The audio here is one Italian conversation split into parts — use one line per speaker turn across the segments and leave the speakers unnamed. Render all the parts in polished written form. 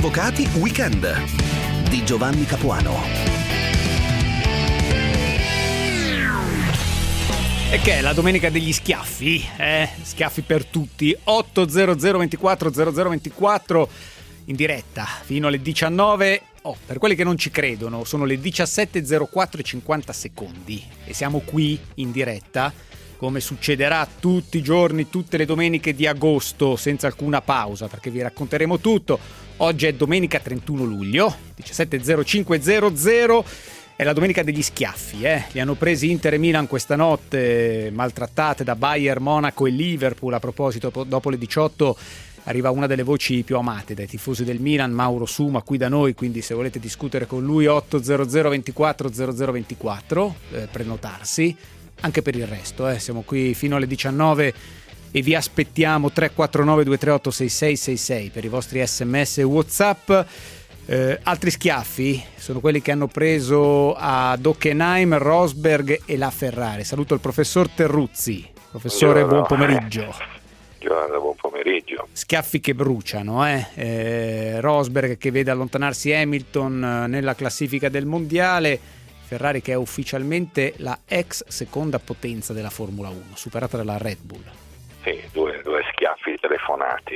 Avvocati Weekend di Giovanni Capuano.
E che è la domenica degli schiaffi, schiaffi per tutti. 800 24 0024 in diretta fino alle 19. Per quelli che non ci credono, sono le 17:04 e 50 secondi e siamo qui in diretta come succederà tutti i giorni, tutte le domeniche di agosto, senza alcuna pausa, perché vi racconteremo tutto. Oggi è domenica 31 luglio, 17:05:00, è la domenica degli schiaffi. Li hanno presi Inter e Milan questa notte, maltrattate da Bayern, Monaco e Liverpool. A proposito, dopo le 18 arriva una delle voci più amate dai tifosi del Milan, Mauro Suma, qui da noi, quindi se volete discutere con lui 800 24 0024, prenotarsi. Anche per il resto, siamo qui fino alle 19 e vi aspettiamo. 349 238 6666 per i vostri sms e WhatsApp. Altri schiaffi sono quelli che hanno preso ad Hockenheim, Rosberg e la Ferrari. Saluto il professor Terruzzi. Professore, buon pomeriggio.
Buon pomeriggio.
Schiaffi che bruciano, Rosberg che vede allontanarsi Hamilton nella classifica del mondiale. Ferrari che è ufficialmente la ex seconda potenza della Formula 1, superata dalla Red Bull.
Sì, due schiaffi telefonati.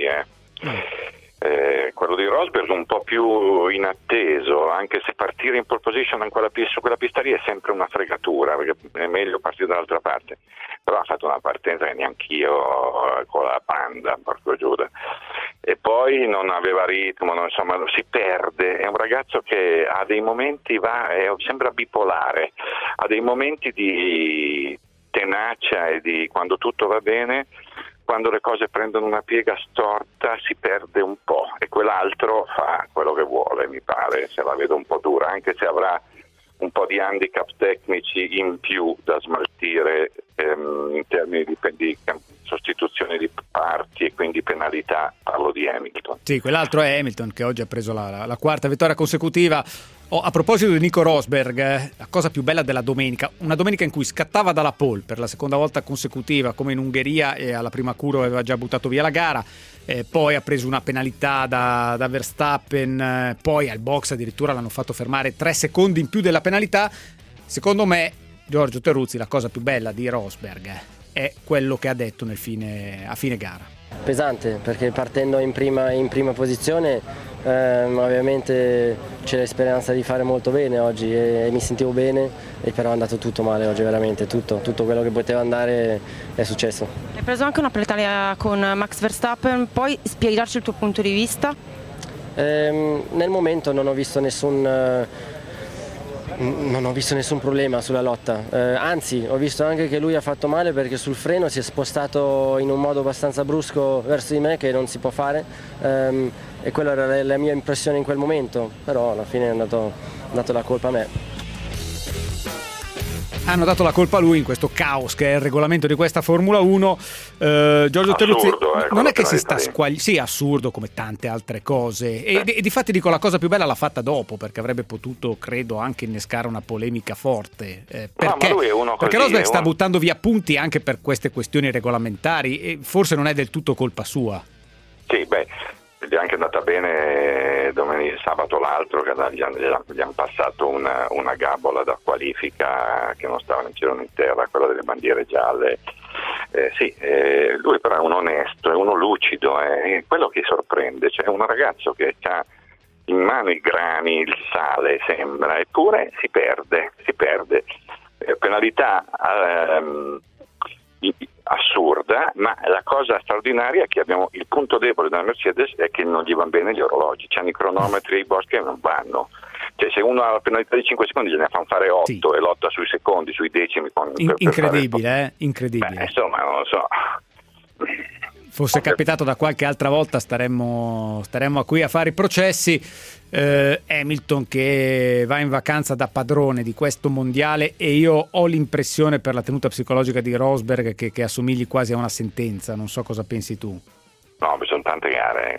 Quello di Rosberg un po' più inatteso, anche se partire in pole position su quella pista lì è sempre una fregatura, perché è meglio partire dall'altra parte. Però ha fatto una partenza che neanch'io con la Panda, porco Giuda. E poi non aveva ritmo, insomma si perde. È un ragazzo che ha dei momenti, sembra bipolare, ha dei momenti di tenacia e di quando tutto va bene, quando le cose prendono una piega storta si perde un po', e quell'altro fa quello che vuole, mi pare, se la vedo un po' dura, anche se avrà un po' di handicap tecnici in più da smaltire in termini di sostituzione di parti e quindi penalità. Parlo di Hamilton.
Sì, quell'altro è Hamilton che oggi ha preso la quarta vittoria consecutiva. A proposito di Nico Rosberg, la cosa più bella della domenica, una domenica in cui scattava dalla pole per la seconda volta consecutiva, come in Ungheria, e alla prima curva aveva già buttato via la gara, poi ha preso una penalità da Verstappen, poi al box addirittura l'hanno fatto fermare 3 secondi in più della penalità. Secondo me, Giorgio Terruzzi, la cosa più bella di Rosberg è quello che ha detto a fine gara.
Pesante, perché partendo in prima posizione ovviamente c'è speranza di fare molto bene oggi e mi sentivo bene, e però è andato tutto male oggi, veramente tutto quello che poteva andare è successo.
Hai preso anche una penalità con Max Verstappen, puoi spiegarci il tuo punto di vista?
Nel momento non ho visto nessun problema sulla lotta, anzi ho visto anche che lui ha fatto male perché sul freno si è spostato in un modo abbastanza brusco verso di me, che non si può fare, e quella era la mia impressione in quel momento, però alla fine è dato la colpa a me.
Hanno dato la colpa a lui in questo caos che è il regolamento di questa Formula 1. Giorgio Terruzzi, non è che si sta sì, assurdo come tante altre cose, e difatti dico, la cosa più bella l'ha fatta dopo, perché avrebbe potuto, credo, anche innescare una polemica forte, perché Rosberg sta buttando via punti anche per queste questioni regolamentari, e forse non è del tutto colpa sua.
Sì, gli è anche andata bene sabato l'altro, che gli hanno passato una gabola da qualifica che non stava nel girone in terra, quella delle bandiere gialle. Lui però è un onesto, è uno lucido, è quello che sorprende, cioè un ragazzo che ha in mano i grani, il sale sembra, eppure si perde. Penalità assurda, ma la cosa straordinaria è che abbiamo il punto debole della Mercedes è che non gli vanno bene gli orologi, c'hanno i cronometri e i boschi che non vanno, cioè se uno ha la penalità di 5 secondi gliene fanno fare 8, sì, e lotta sui secondi, sui decimi
incredibile.
Insomma, non lo so,
fosse capitato da qualche altra volta staremmo qui a fare i processi. Hamilton che va in vacanza da padrone di questo mondiale, e io ho l'impressione, per la tenuta psicologica di Rosberg, che assomigli quasi a una sentenza. Non so cosa pensi tu.
No, sono tante gare,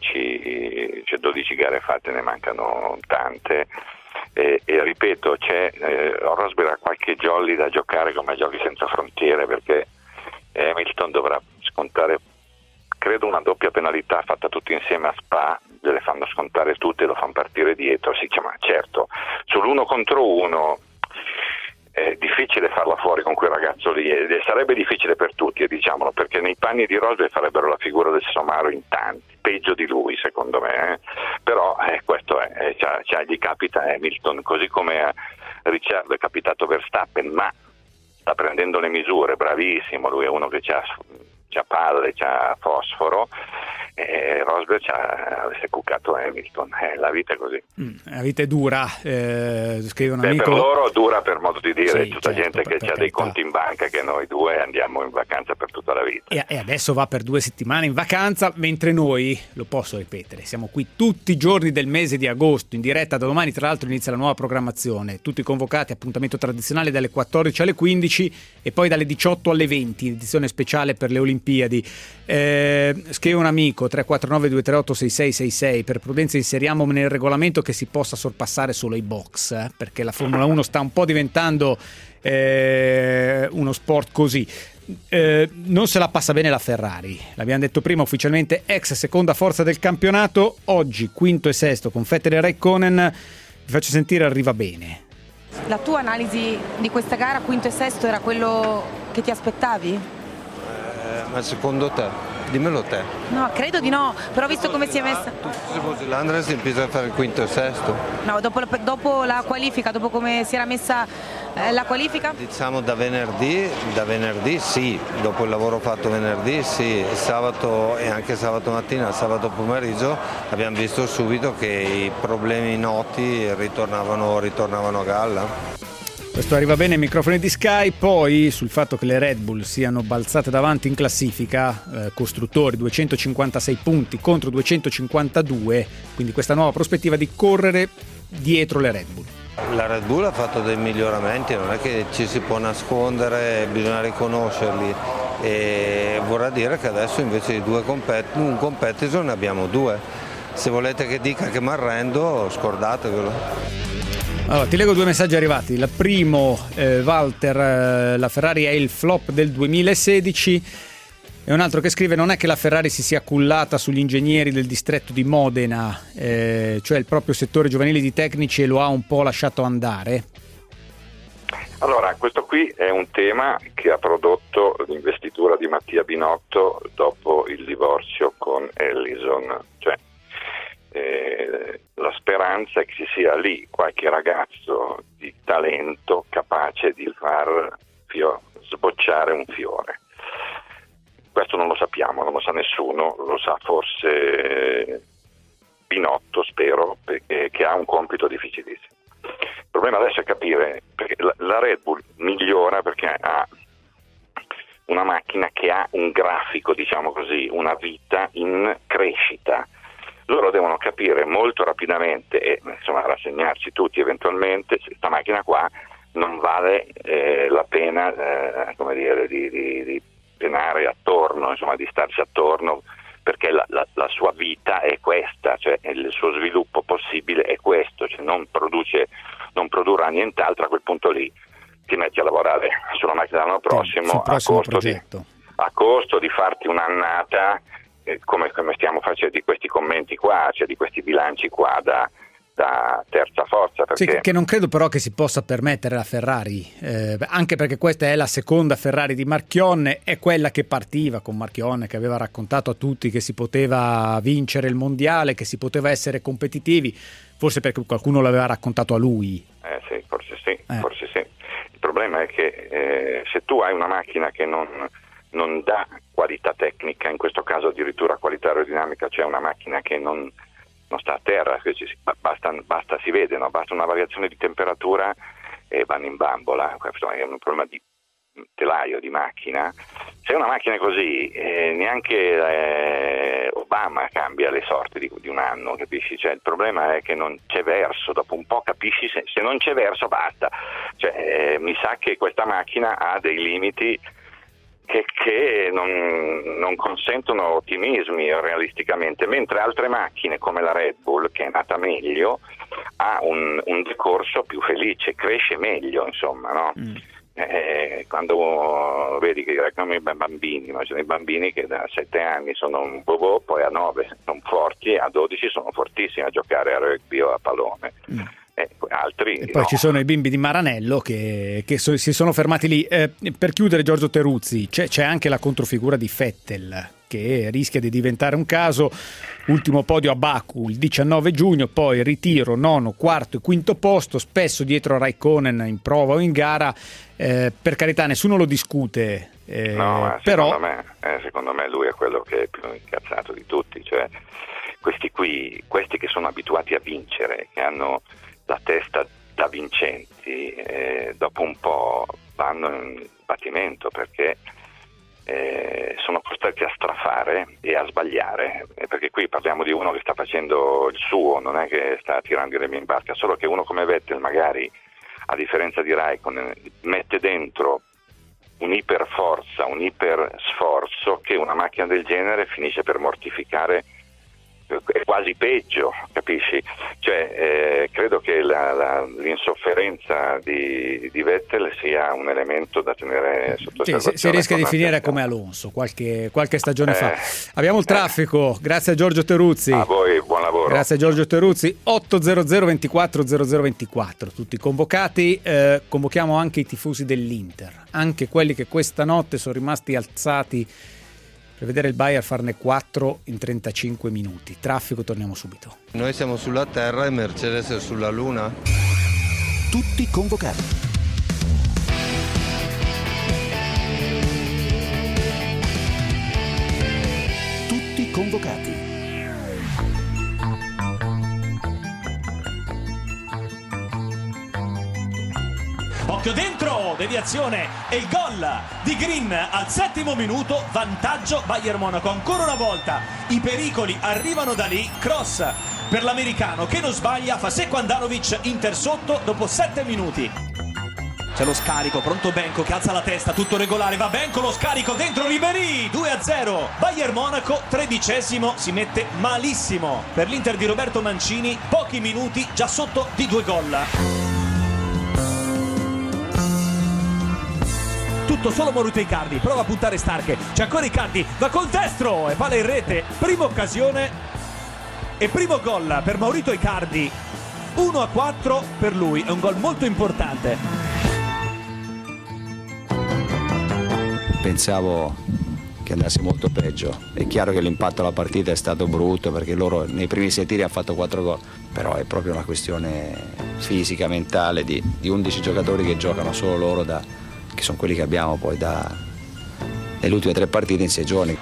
12 gare fatte, ne mancano tante, e ripeto, Rosberg ha qualche jolly da giocare come Giochi senza frontiere, perché Hamilton dovrà scontare credo una doppia penalità fatta tutti insieme a Spa, le fanno scontare tutte e lo fanno partire dietro. Si dice, ma certo, sull'1 contro 1 è difficile farla fuori con quel ragazzo lì, e sarebbe difficile per tutti, diciamolo, perché nei panni di Rosberg farebbero la figura del somaro in tanti, peggio di lui secondo me, però questo gli capita Hamilton, così come a Ricciardo è capitato Verstappen, ma sta prendendo le misure, bravissimo, lui è uno che c'ha palle, c'ha fosforo, Rosberg si è cuccato Hamilton, la vita è così.
La vita è dura, scrive un amico.
Per loro dura, per modo di dire,
sì,
tutta
certo,
gente che ha dei conti in banca, che noi due andiamo in vacanza per tutta la vita.
E adesso va per 2 settimane in vacanza, mentre noi, lo posso ripetere, siamo qui tutti i giorni del mese di agosto, in diretta. Da domani tra l'altro inizia la nuova programmazione, tutti convocati, appuntamento tradizionale dalle 14 alle 15 e poi dalle 18 alle 20, edizione speciale per le Olimpiadi. Scrive un amico, 349 238 6666, per prudenza inseriamo nel regolamento che si possa sorpassare solo i box, perché la Formula 1 sta un po' diventando uno sport così. Non se la passa bene la Ferrari, l'abbiamo detto prima, ufficialmente ex seconda forza del campionato, oggi quinto e sesto con Vettel e Räikkönen. Vi faccio sentire Arriva Bene.
La tua analisi di questa gara, quinto e sesto, era quello che ti aspettavi?
Ma secondo te? Dimmelo te.
No, credo di no, però visto come si è messa...
Se fossi l'Andres impiegato a fare il quinto e sesto.
No, dopo la qualifica, dopo come si era messa la qualifica?
Diciamo da venerdì sì, dopo il lavoro fatto venerdì sì, sabato e anche sabato mattina, sabato pomeriggio abbiamo visto subito che i problemi noti ritornavano a galla.
Questo Arriva Bene ai microfoni di Sky. Poi sul fatto che le Red Bull siano balzate davanti in classifica, costruttori 256 punti contro 252, quindi questa nuova prospettiva di correre dietro le Red Bull.
La Red Bull ha fatto dei miglioramenti, non è che ci si può nascondere, bisogna riconoscerli, e vorrà dire che adesso invece di un competitor ne abbiamo 2. Se volete che dica che mi arrendo, scordatevelo.
Allora, ti leggo 2 messaggi arrivati. Il primo, Walter, la Ferrari è il flop del 2016, e un altro che scrive: non è che la Ferrari si sia cullata sugli ingegneri del distretto di Modena, cioè il proprio settore giovanile di tecnici, e lo ha un po' lasciato andare?
Allora, questo qui è un tema che ha prodotto l'investitura di Mattia Binotto dopo il divorzio con Ellison, cioè la speranza è che ci sia lì qualche ragazzo di talento capace di far sbocciare un fiore. Questo non lo sappiamo, non lo sa nessuno, lo sa forse Binotto, spero, perché che ha un compito difficilissimo. Il problema adesso è capire, perché la Red Bull migliora perché ha una macchina che ha un grafico, diciamo così, una vita in crescita. Loro devono capire molto rapidamente e rassegnarci tutti eventualmente se questa macchina qua non vale la pena di penare attorno, di starci attorno, perché la sua vita è questa, cioè il suo sviluppo possibile è questo, cioè non produrrà nient'altro. A quel punto lì ti metti a lavorare sulla macchina l'anno prossimo, a costo di farti un'annata, come stiamo facendo di questi commenti qua, cioè di questi bilanci qua da terza forza, perché...
Sì, che non credo però che si possa permettere la Ferrari, anche perché questa è la seconda Ferrari di Marchionne, è quella che partiva con Marchionne, che aveva raccontato a tutti che si poteva vincere il mondiale, che si poteva essere competitivi, forse perché qualcuno l'aveva raccontato a lui.
Sì, forse sì. Il problema è che se tu hai una macchina che non dà qualità tecnica, in questo caso addirittura qualità aerodinamica, cioè una macchina che non sta a terra, basta si vede, no? Basta una variazione di temperatura e vanno in bambola. Questo è un problema di telaio, di macchina. Se una macchina è così, neanche Obama cambia le sorti di un anno, capisci? Cioè, il problema è che non c'è verso, dopo un po' capisci, se non c'è verso basta. Cioè, mi sa che questa macchina ha dei limiti che non consentono ottimismi realisticamente, mentre altre macchine come la Red Bull, che è nata meglio, ha un decorso più felice, cresce meglio, insomma, no? Quando vedi che come i bambini, ma sono i bambini che da 7 anni sono un po', poi a 9 sono forti, a 12 sono fortissimi a giocare a rugby o a pallone. Altri
e poi
no.
Ci sono i bimbi di Maranello che si sono fermati lì. Per chiudere, Giorgio Teruzzi, c'è anche la controfigura di Vettel, che rischia di diventare un caso. Ultimo podio a Baku il 19 giugno, poi ritiro, nono, quarto e quinto posto, spesso dietro a Raikkonen in prova o in gara. Per carità, nessuno lo discute,
no,
però
secondo me lui è quello che è più incazzato di tutti, cioè questi che sono abituati a vincere, che hanno la testa da vincenti, dopo un po' vanno in sbattimento, perché sono costretti a strafare e a sbagliare, perché qui parliamo di uno che sta facendo il suo, non è che sta tirando i remi in barca, solo che uno come Vettel magari, a differenza di Raikkonen, mette dentro un'iperforza, un ipersforzo che una macchina del genere finisce per mortificare, è quasi peggio, capisci? Cioè credo che l'insofferenza di Vettel sia un elemento da tenere sotto osservazione.
Si rischia di finire come Alonso qualche stagione fa. Abbiamo il traffico, grazie a Giorgio Teruzzi.
A voi, buon lavoro.
Grazie a Giorgio Teruzzi. 800 24 0024, tutti convocati. Convochiamo anche i tifosi dell'Inter, anche quelli che questa notte sono rimasti alzati per vedere il Bayern farne 4 in 35 minuti. Traffico, torniamo subito.
Noi siamo sulla Terra e Mercedes è sulla Luna.
Tutti convocati. Tutti convocati.
Occhio dentro, deviazione e il gol di Green al 7° minuto, vantaggio Bayern Monaco. Ancora una volta i pericoli arrivano da lì, cross per l'americano che non sbaglia, fa secco Andanovic, Inter sotto dopo 7 minuti. C'è lo scarico, pronto Benko che alza la testa, tutto regolare, va Benko, lo scarico dentro Ribéry, 2-0. Bayern Monaco, 13°, si mette malissimo per l'Inter di Roberto Mancini, pochi minuti già sotto di 2 gol. Tutto solo Mauro Icardi, prova a puntare Stark, c'è ancora Icardi, va col destro e palla in rete, prima occasione e primo gol per Maurito Icardi, 1-4 per lui, è un gol molto importante.
Pensavo che andasse molto peggio, è chiaro che l'impatto alla partita è stato brutto perché loro nei primi 6 tiri hanno fatto 4 gol, però è proprio una questione fisica, mentale di 11 giocatori che giocano solo loro che sono quelli che abbiamo poi nelle ultime 3 partite in 6 giorni.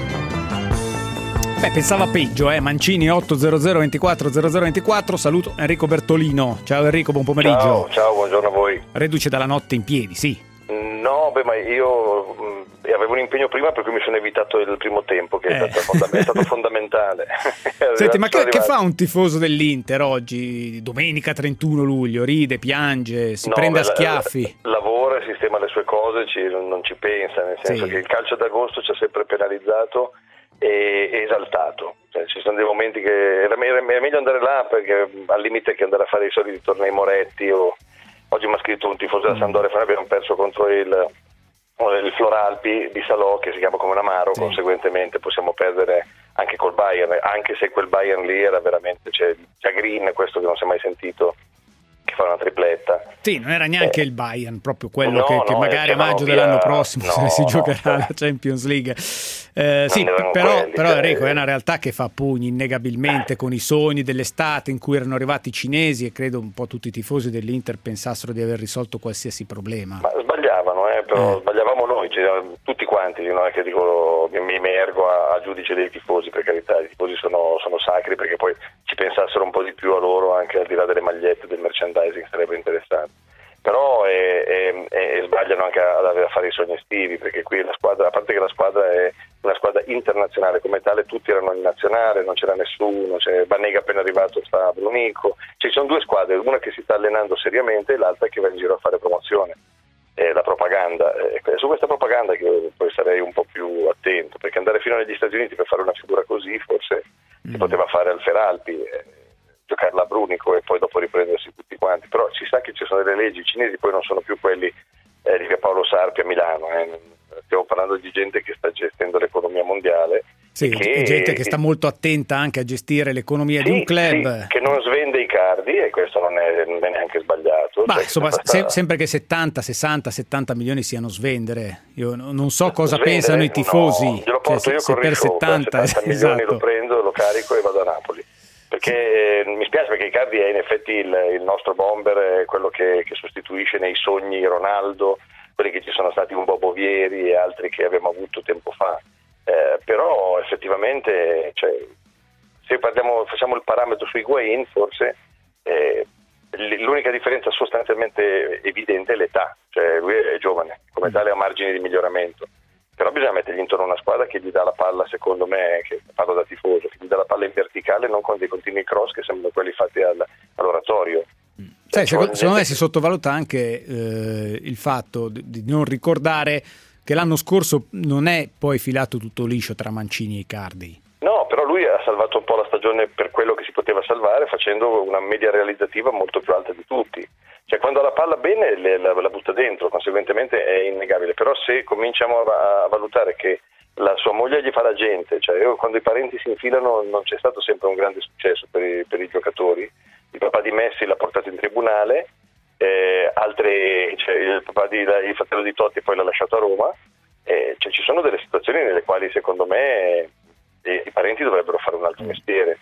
Pensava peggio, Mancini 800 24 0024. Saluto Enrico Bertolino. Ciao Enrico, buon pomeriggio.
Ciao, buongiorno a voi.
Reduce dalla notte in piedi, sì.
No, ma io avevo un impegno prima per cui mi sono evitato il primo tempo, che è stato fondamentale.
Senti, ma che fa un tifoso dell'Inter oggi, domenica 31 luglio? Ride, piange, si prende a schiaffi?
Lavora, sistema le sue cose, non ci pensa, nel senso che il calcio d'agosto ci ha sempre penalizzato e esaltato. Cioè, ci sono dei momenti che era meglio andare là, perché al limite che andare a fare i soliti tornei Moretti. Oggi mi ha scritto un tifoso della Sampdoria, abbiamo perso contro il Floralpi di Salò, che si chiama come un amaro, conseguentemente possiamo perdere anche col Bayern, anche se quel Bayern lì era veramente, c'è Green, questo che non si è mai sentito, che fa una tripletta.
Sì, non era neanche il Bayern, proprio quello che magari a maggio dell'anno prossimo si giocherà la Champions League. Però Enrico, è una realtà che fa pugni innegabilmente con i sogni dell'estate in cui erano arrivati i cinesi, e credo un po' tutti i tifosi dell'Inter pensassero di aver risolto qualsiasi problema.
Ma sbagliavano, però sbagliavamo noi, tutti quanti, non è che dico mi ergo a giudice dei tifosi, per carità, i tifosi sono sacri, perché poi ci pensassero un po' di più a loro, anche al di là delle magliette, del merchandising, sarebbe interessante. Però sbagliano anche a fare i sogni estivi, perché qui la squadra, a parte che la squadra è una squadra internazionale come tale, tutti erano in nazionale, non c'era nessuno, Banega appena arrivato sta a Brunico, ci sono 2 squadre, una che si sta allenando seriamente e l'altra che va in giro a fare promozione. la propaganda. Su questa propaganda che poi sarei un po' più attento, perché andare fino agli Stati Uniti per fare una figura così forse si poteva fare al Feralpi, giocarla a Brunico e poi dopo riprendersi tutti quanti, però si sa che ci sono delle leggi, i cinesi poi non sono più quelli di via Paolo Sarpi a Milano, stiamo parlando di gente che sta gestendo l'economia mondiale.
Sì, gente che sta molto attenta anche a gestire l'economia di un club.
Sì, che non svende i cardi, e questo non è neanche sbagliato.
Ma insomma, sempre che 70, 60, 70 milioni siano svendere, io non so cosa pensano i tifosi.
No, glielo porto io
se
con
per 70
milioni
esatto.
lo prendo, lo carico e vado a Napoli. Perché mi spiace, perché Icardi è in effetti il nostro bomber, quello che sostituisce nei sogni Ronaldo, quelli che ci sono stati un Bobo Vieri e altri che abbiamo avuto tempo fa. Però effettivamente, cioè, se facciamo il parametro su Higuaín, forse l'unica differenza sostanzialmente evidente è l'età, cioè lui è giovane, come tale ha margini di miglioramento, però bisogna mettergli intorno una squadra che gli dà la palla, secondo me, che parlo da tifoso, che gli dà la palla in verticale, non con dei continui cross che sembrano quelli fatti all'oratorio.
Secondo me si sottovaluta anche il fatto di non ricordare che l'anno scorso non è poi filato tutto liscio tra Mancini e Icardi.
No, però lui ha salvato un po' la stagione per quello che si poteva salvare, facendo una media realizzativa molto più alta di tutti. Cioè, quando ha la palla bene la butta dentro, conseguentemente è innegabile. Però se cominciamo a valutare che la sua moglie gli fa la gente, cioè quando i parenti si infilano non c'è stato sempre un grande successo per i giocatori. Il papà di Messi l'ha portato in tribunale, il fratello di Totti poi l'ha lasciato a Roma, cioè ci sono delle situazioni nelle quali secondo me i parenti dovrebbero fare un altro mestiere.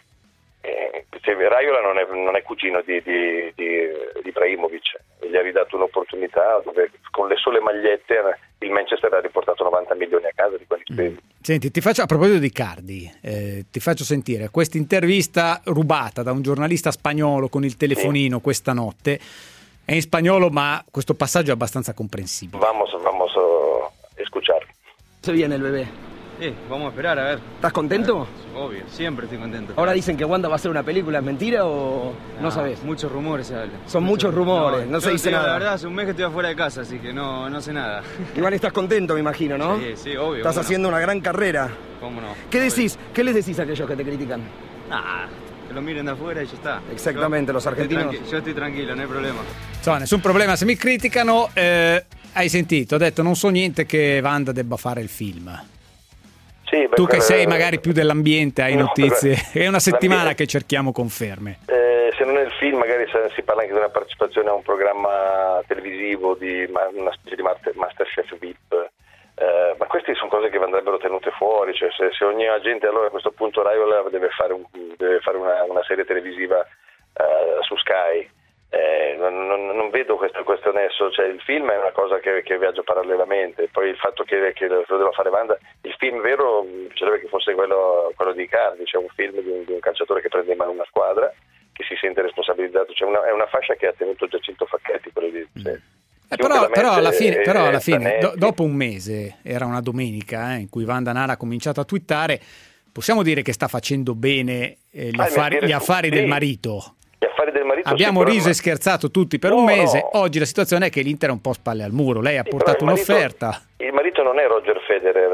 Raiola non è cugino di Ibrahimovic, gli ha ridato un'opportunità dove con le sole magliette il Manchester ha riportato 90 milioni a casa di quelli spesi.
Senti, a proposito di Icardi, ti faccio sentire questa intervista rubata da un giornalista spagnolo con il telefonino questa notte. È in spagnolo, ma questo passaggio è abbastanza comprensibile.
Vamos a escuchar.
Se viene el bebé.
Sí, vamos a esperar a ver.
¿Estás contento?
Obvio, siempre estoy contento.
Ahora dicen que Wanda va a hacer una película, ¿es mentira o no sabes?
Muchos rumores se hablan.
Son muchos rumores, no se dice nada.
La verdad, hace un mes que estoy afuera de casa, así que no sé nada.
Igual estás contento, me imagino, ¿no?
Sí, obvio.
Estás haciendo una gran carrera.
¿Cómo no?
¿Qué decís? ¿Qué les decís a aquellos que te critican?
Que lo miren de afuera y ya está.
Exactamente, los argentinos.
Yo estoy tranquilo, no hay problema.
Insomma, nessun problema se mi criticano. Hai sentito, ho detto non so niente che Wanda debba fare il film.
Sì,
tu che sei magari più dell'ambiente, hai notizie. È una settimana che cerchiamo conferme.
Se non è il film, magari si parla anche di una partecipazione a un programma televisivo, di una specie di Masterchef VIP. Ma queste sono cose che andrebbero tenute fuori, cioè se ogni agente, allora a questo punto Raiola deve fare una serie televisiva su Sky. Non vedo questo nesso, cioè il film è una cosa che viaggia parallelamente, poi il fatto che lo deve fare Wanda, il film vero mi piacerebbe che fosse quello di Icardi, cioè un film di un calciatore che prende in mano una squadra, che si sente responsabilizzato, cioè è una fascia che ha tenuto Giacinto Facchetti, quello di
però alla fine dopo un mese, era una domenica in cui Wanda Nara ha cominciato a twittare, possiamo dire che sta facendo bene gli affari del marito. Abbiamo riso e scherzato tutti per un mese.
No.
Oggi la situazione è che l'Inter è un po' spalle al muro. Lei ha portato un'offerta.
Il marito non è Roger Federer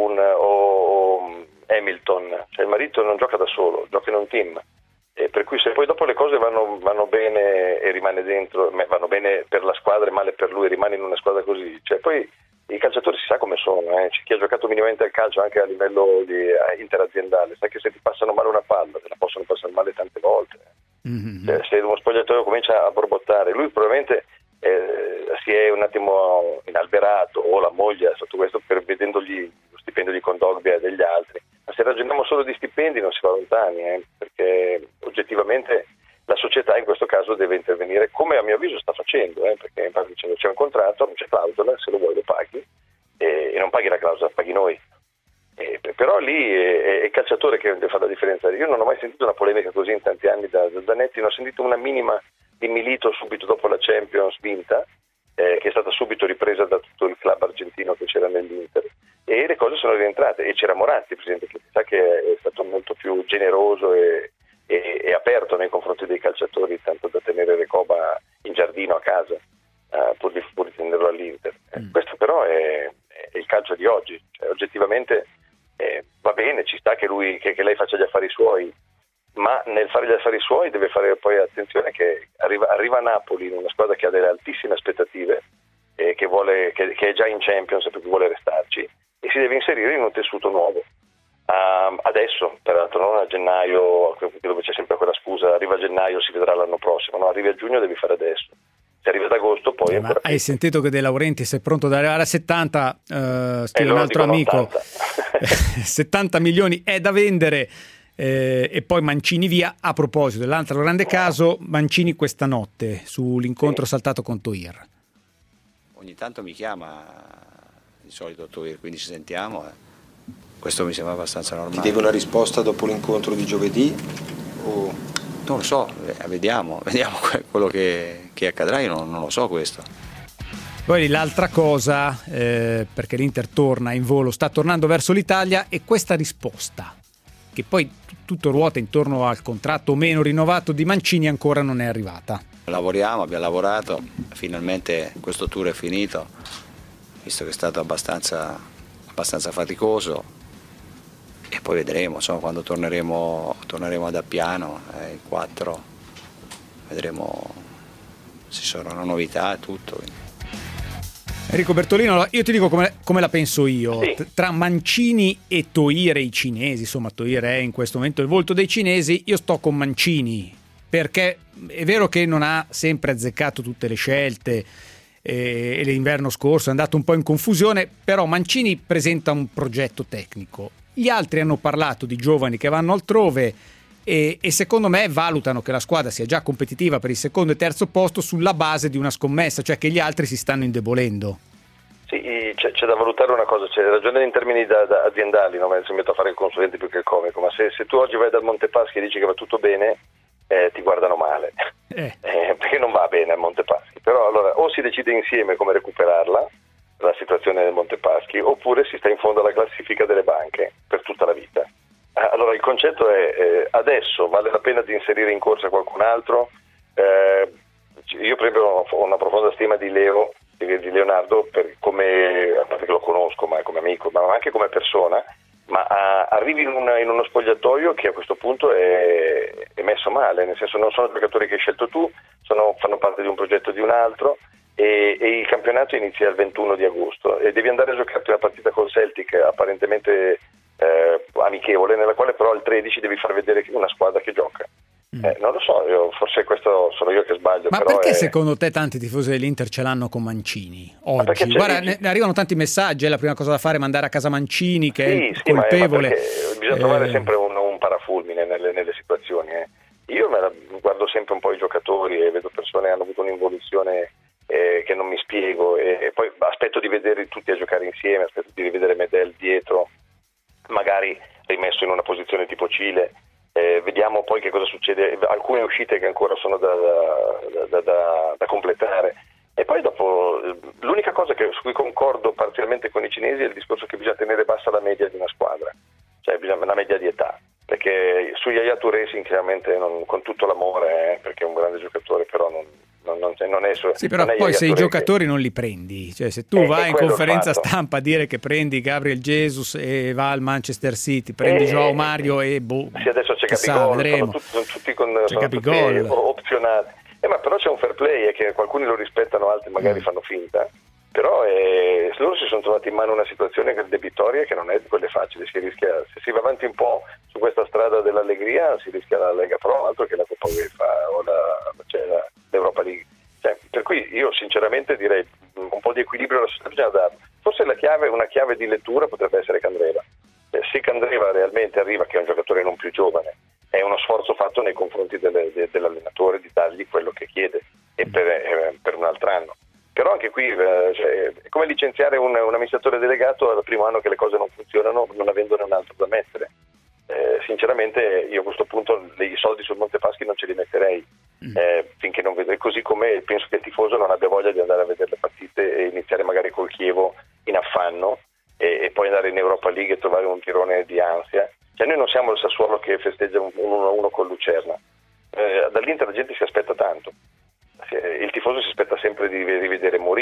o Hamilton, cioè il marito non gioca da solo, gioca in un team, e per cui se poi dopo le cose vanno bene e rimane dentro, vanno bene per la squadra e male per lui, rimane in una squadra così, cioè poi i calciatori si sa come sono, c'è chi ha giocato minimamente al calcio anche a livello interaziendale, sa che se ti passano male una palla te la possono passare male tante volte. Se uno spogliatoio comincia a borbottare, lui probabilmente si è un attimo inalberato, o la moglie sotto questo, per vedendogli lo stipendio di Kondogbia e degli altri, ma se ragioniamo solo di stipendi non si va lontani, perché oggettivamente la società in questo caso deve intervenire, come a mio avviso sta facendo, perché c'è un contratto, non c'è clausola, se lo vuoi lo paghi, e non paghi la clausola, paghi noi. Però lì è il calciatore che fa la differenza. Io non ho mai sentito una polemica così in tanti anni da Zanetti, ne ho sentito una minima di Milito subito dopo la Champions vinta, che è stata subito ripresa da tutto il club argentino che c'era nell'Inter, e le cose sono rientrate, e c'era Moratti, presidente, che sa che è stato molto più generoso e aperto nei confronti dei calciatori, tanto da tenere Recoba in giardino a casa, pur di tenerlo all'Inter. Questo però è il calcio di oggi, cioè, oggettivamente va bene, ci sta che lei faccia gli affari suoi, ma nel fare gli affari suoi deve fare poi attenzione che arriva a Napoli in una squadra che ha delle altissime aspettative, che è già in Champions e perché vuole restarci, e si deve inserire in un tessuto nuovo. Adesso, peraltro, non a gennaio, dove c'è sempre quella scusa, arriva a gennaio, si vedrà l'anno prossimo, no, arrivi a giugno, devi fare adesso. Se arriva ad agosto poi...
Ma hai sentito che De Laurentiis è pronto ad arrivare a 70, scrive un altro amico, 70 milioni è da vendere, e poi Mancini via. A proposito dell'altro grande caso, Mancini questa notte sull'incontro saltato con Toir.
Ogni tanto mi chiama, di solito Toir, quindi ci sentiamo. Questo mi sembra abbastanza normale.
Ti deve una risposta dopo l'incontro di giovedì? O...
Non lo so, vediamo quello che accadrà, io non lo so questo.
Poi l'altra cosa, perché l'Inter torna in volo, sta tornando verso l'Italia, e questa risposta, che poi tutto ruota intorno al contratto o meno rinnovato di Mancini, ancora non è arrivata.
Abbiamo lavorato, finalmente questo tour è finito, visto che è stato abbastanza faticoso. E poi vedremo, insomma, quando torneremo ad Appiano, il 4, vedremo se ci sono novità e tutto.
Enrico Bertolino, io ti dico come la penso io.
Sì.
Tra Mancini e Toir, i cinesi, insomma Toir è in questo momento il volto dei cinesi, io sto con Mancini, perché è vero che non ha sempre azzeccato tutte le scelte, e l'inverno scorso è andato un po' in confusione, però Mancini presenta un progetto tecnico. Gli altri hanno parlato di giovani che vanno altrove e secondo me valutano che la squadra sia già competitiva per il secondo e terzo posto sulla base di una scommessa, cioè che gli altri si stanno indebolendo.
Sì, c'è da valutare una cosa, c'è ragione in termini aziendali, no? Si mette a fare il consulente più che il comico, ma se tu oggi vai dal Montepaschi e dici che va tutto bene, ti guardano male, perché non va bene al Montepaschi. Però allora o si decide insieme come recuperarla, la situazione del Montepaschi, oppure si sta in fondo alla classifica delle banche per tutta la vita. Allora il concetto è adesso vale la pena di inserire in corsa qualcun altro. Io per esempio ho una profonda stima di Leonardo, perché lo conosco ma come amico, ma anche come persona, ma arrivi in uno spogliatoio che a questo punto è messo male, nel senso non sono giocatori che hai scelto tu, fanno parte di un progetto di un altro. E il campionato inizia il 21 di agosto e devi andare a giocarti una partita col Celtic apparentemente amichevole, nella quale però al 13 devi far vedere una squadra che gioca. Non lo so, forse questo sono io che sbaglio.
Ma
però
perché secondo te tanti tifosi dell'Inter ce l'hanno con Mancini oggi? Guarda, ne arrivano tanti messaggi, la prima cosa da fare è mandare a casa Mancini, che è il colpevole.
Ma bisogna trovare sempre un parafulmine nelle situazioni. Io guardo sempre un po' i giocatori e vedo persone che hanno avuto un'involuzione che non mi spiego, e poi aspetto di vederli tutti a giocare insieme, aspetto di rivedere Medel dietro, magari rimesso in una posizione tipo Cile, vediamo poi che cosa succede, alcune uscite che ancora sono da completare, e poi dopo l'unica cosa su cui concordo parzialmente con i cinesi è il discorso che bisogna tenere bassa la media di una squadra, cioè la media di età, perché su Yaya Touré sinceramente con tutto l'amore, perché è un grande giocatore, però non è
sì, però non è poi se i giocatori non li prendi, cioè se tu vai in conferenza stampa a dire che prendi Gabriel Jesus e va al Manchester City, prendi Joao Mario e
sì, adesso c'è Gabigol, sono tutti opzionati, ma però c'è un fair play, che alcuni lo rispettano, altri magari fanno finta, però loro si sono trovati in mano una situazione debitoria che non è di quelle facili, se si va avanti un po' su questa strada dell'allegria si rischia la Lega Pro, altro che la Coppa UEFA o l'Europa League, per cui io sinceramente direi un po' di equilibrio alla società bisogna darlo. Forse una chiave di lettura potrebbe essere Candreva, se Candreva realmente arriva, che è un giocatore non più giovane, è uno sforzo fatto nei confronti dell'allenatore di dargli quello che chiede e per un altro anno. Però anche qui è come licenziare un amministratore delegato al primo anno che le cose non funzionano, non avendone un altro da mettere. Sinceramente io a questo punto i soldi sul Montepaschi non ce li metterei finché non vedrei, così come penso che il tifoso non abbia voglia di andare a vedere le partite e iniziare magari col Chievo in affanno e poi andare in Europa League e trovare un tirone di ansia. Cioè noi non siamo il Sassuolo che festeggia un 1-1 con Lucerna, dall'Inter la gente si aspetta tanto, il tifoso si aspetta sempre di rivedere Mourinho, siamo ancora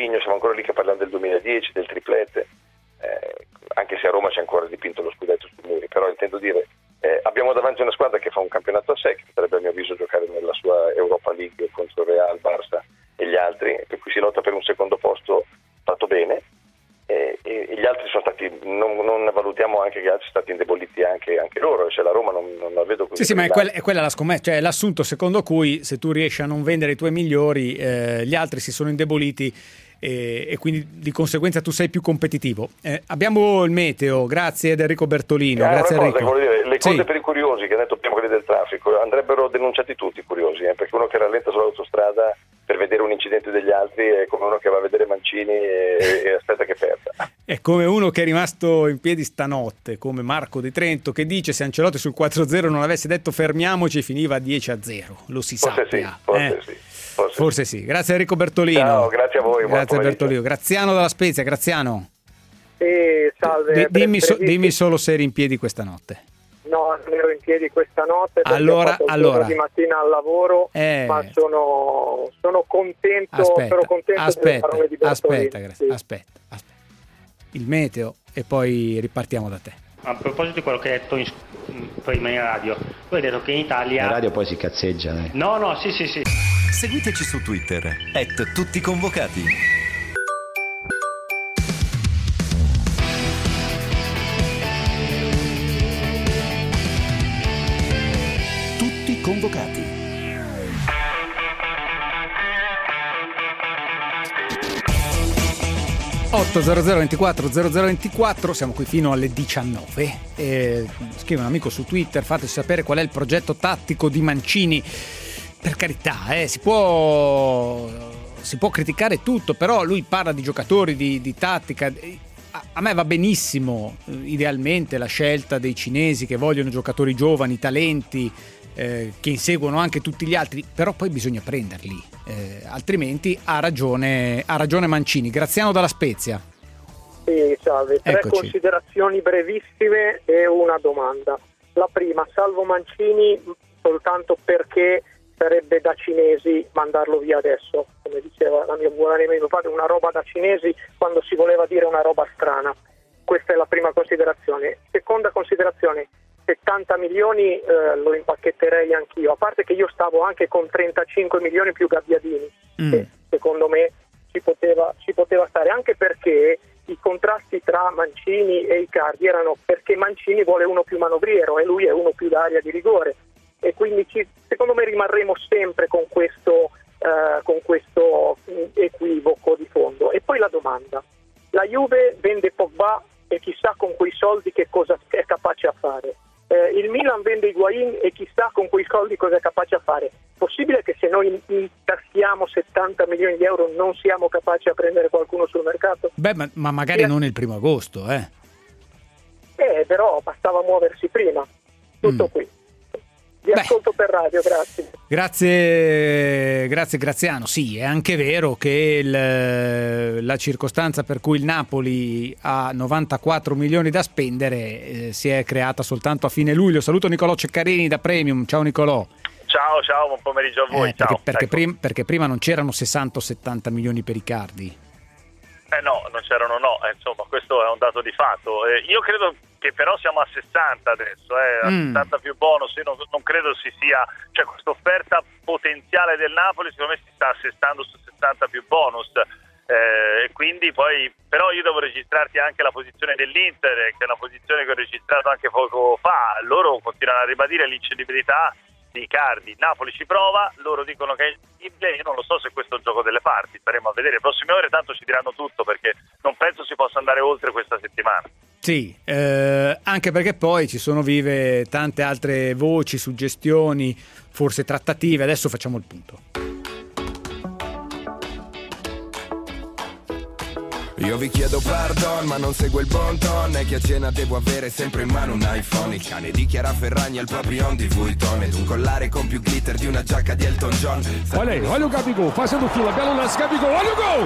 ancora lì che parliamo del 2010, del triplete, anche se a Roma c'è ancora dipinto lo scudetto sui muri, però intendo dire abbiamo davanti una squadra che fa un campionato a sé, che potrebbe a mio avviso giocare nella sua Europa League contro Real, Barça e gli altri, per cui si lotta per un secondo posto fatto bene, e gli altri sono stati, non valutiamo anche che gli altri sono stati indeboliti anche loro, cioè la Roma non la vedo così.
Sì, ma è quella la scommessa, cioè l'assunto secondo cui se tu riesci a non vendere i tuoi migliori, gli altri si sono indeboliti e quindi di conseguenza tu sei più competitivo. Abbiamo il meteo, grazie ad Enrico Bertolino. Grazie
una cosa
Enrico.
che voglio dire, le cose
Sì.
per i curiosi, che ha detto prima quelli del traffico, andrebbero denunciati tutti i curiosi, perché uno che rallenta sull'autostrada per vedere un incidente degli altri è come uno che va a vedere Mancini e aspetta che perda.
È come uno che è rimasto in piedi stanotte, come Marco Di Trento, che dice se Ancelotti sul 4-0 non avesse detto fermiamoci finiva 10-0, lo si sappia. Forse sì. Grazie Enrico Bertolino.
Ciao, grazie a voi.
Grazie Bertolino. Graziano dalla Spezia. Graziano.
Salve.
Dimmi solo se eri in piedi questa notte.
No, non ero in piedi questa notte perché
allora,
ho fatto di mattina al lavoro, ma sono contento, delle parole di Bertolino.
Aspetta. Il meteo e poi ripartiamo da te.
A proposito di quello che hai detto prima in radio, tu hai detto che in Italia...
In radio poi si cazzeggia.
No, sì.
Seguiteci su Twitter, @tutticonvocati.
Tutti convocati.
(800240024), siamo qui fino alle 19. Scrive un amico su Twitter: fateci sapere qual è il progetto tattico di Mancini. Per carità, si può criticare tutto, però lui parla di giocatori, di tattica. A me va benissimo idealmente la scelta dei cinesi che vogliono giocatori giovani, talenti, che inseguono anche tutti gli altri, però poi bisogna prenderli, altrimenti ha ragione Mancini. Graziano dalla Spezia.
Sì, salve. Tre
Eccoci.
considerazioni brevissime e una domanda. La prima, salvo Mancini soltanto perché sarebbe da cinesi mandarlo via adesso, come diceva la mia buona amica, fate una roba da cinesi quando si voleva dire una roba strana. Questa è la prima considerazione. Seconda considerazione, 70 milioni lo impacchetterei anch'io, a parte che io stavo anche con 35 milioni più Gabbiadini, che secondo me ci poteva stare, anche perché i contrasti tra Mancini e Icardi erano perché Mancini vuole uno più manovriero e lui è uno più d'area di rigore, e quindi secondo me rimarremo sempre con questo equivoco di fondo. E poi la domanda: la Juve vende Pogba e chissà con quei soldi che cosa è capace a fare. Il Milan vende Higuain e chissà con quei soldi cosa è capace a fare. Possibile che se noi incassiamo 70 milioni di euro non siamo capaci a prendere qualcuno sul mercato?
Beh, ma magari non il 1 agosto,
però bastava muoversi prima. Tutto qui. Vi ascolto per radio, grazie.
Grazie Graziano. Sì, è anche vero che la circostanza per cui il Napoli ha 94 milioni da spendere si è creata soltanto a fine luglio. Saluto Nicolò Ceccarini da Premium. Ciao Nicolò.
Ciao, buon pomeriggio a voi.
Perché prima non c'erano 60 o 70 milioni per Icardi.
No, non c'erano, insomma, questo è un dato di fatto. Io credo che però siamo a 60 adesso, a 60 più bonus. Io non credo si sia, cioè questa offerta potenziale del Napoli secondo me si sta assestando su 60 più bonus, e quindi poi però io devo registrarti anche la posizione dell'Inter, che è una posizione che ho registrato anche poco fa. Loro continuano a ribadire l'incedibilità di Icardi. Napoli ci prova, loro dicono che è incredibile. Io non lo so se questo è un gioco delle parti, staremo a vedere. Le prossime ore tanto ci diranno tutto, perché non penso si possa andare oltre questa settimana.
Sì, anche perché poi ci sono vive tante altre voci, suggestioni, forse trattative. Adesso facciamo il punto.
Io vi chiedo pardon, ma non seguo il bon ton. E che a cena devo avere sempre in mano un iPhone. Il cane di Chiara Ferragni al papillon di Vuitton. Ed un collare con più glitter di una giacca di Elton John.
Olha o Gabigol fazendo fila, belo lance, Gabigol, olha o gol!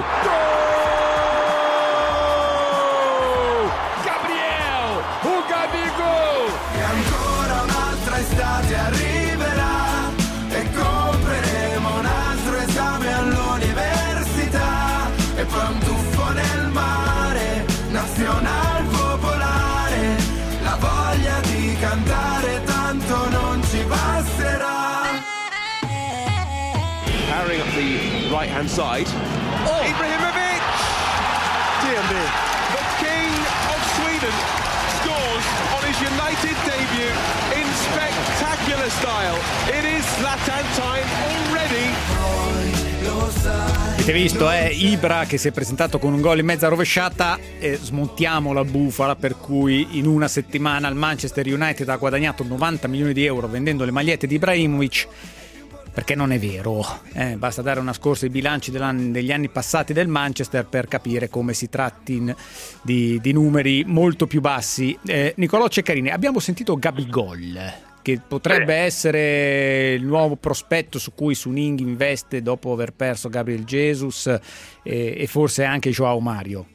Gabriel, o Gabigol!
E ancora un'altra estate arriverà e compreremo un altro esame all'università. E poi un tuffo nel mare, nazional popolare, la voglia di cantare tanto non ci basterà.
Powering up the right hand side. Ibrahimovic! Dear me. The King of Sweden scores on his United debut in spectacular style. It is Zlatan time already.
Avete visto, Ibra che si è presentato con un gol in mezza rovesciata, e smontiamo la bufala per cui in una settimana il Manchester United ha guadagnato 90 milioni di euro vendendo le magliette di Ibrahimovic, perché non è vero, basta dare una scorsa ai bilanci degli anni passati del Manchester per capire come si tratti di numeri molto più bassi. Nicolò Ceccarini, abbiamo sentito Gabigol, che potrebbe essere il nuovo prospetto su cui Suning investe dopo aver perso Gabriel Jesus e forse anche Joao Mario.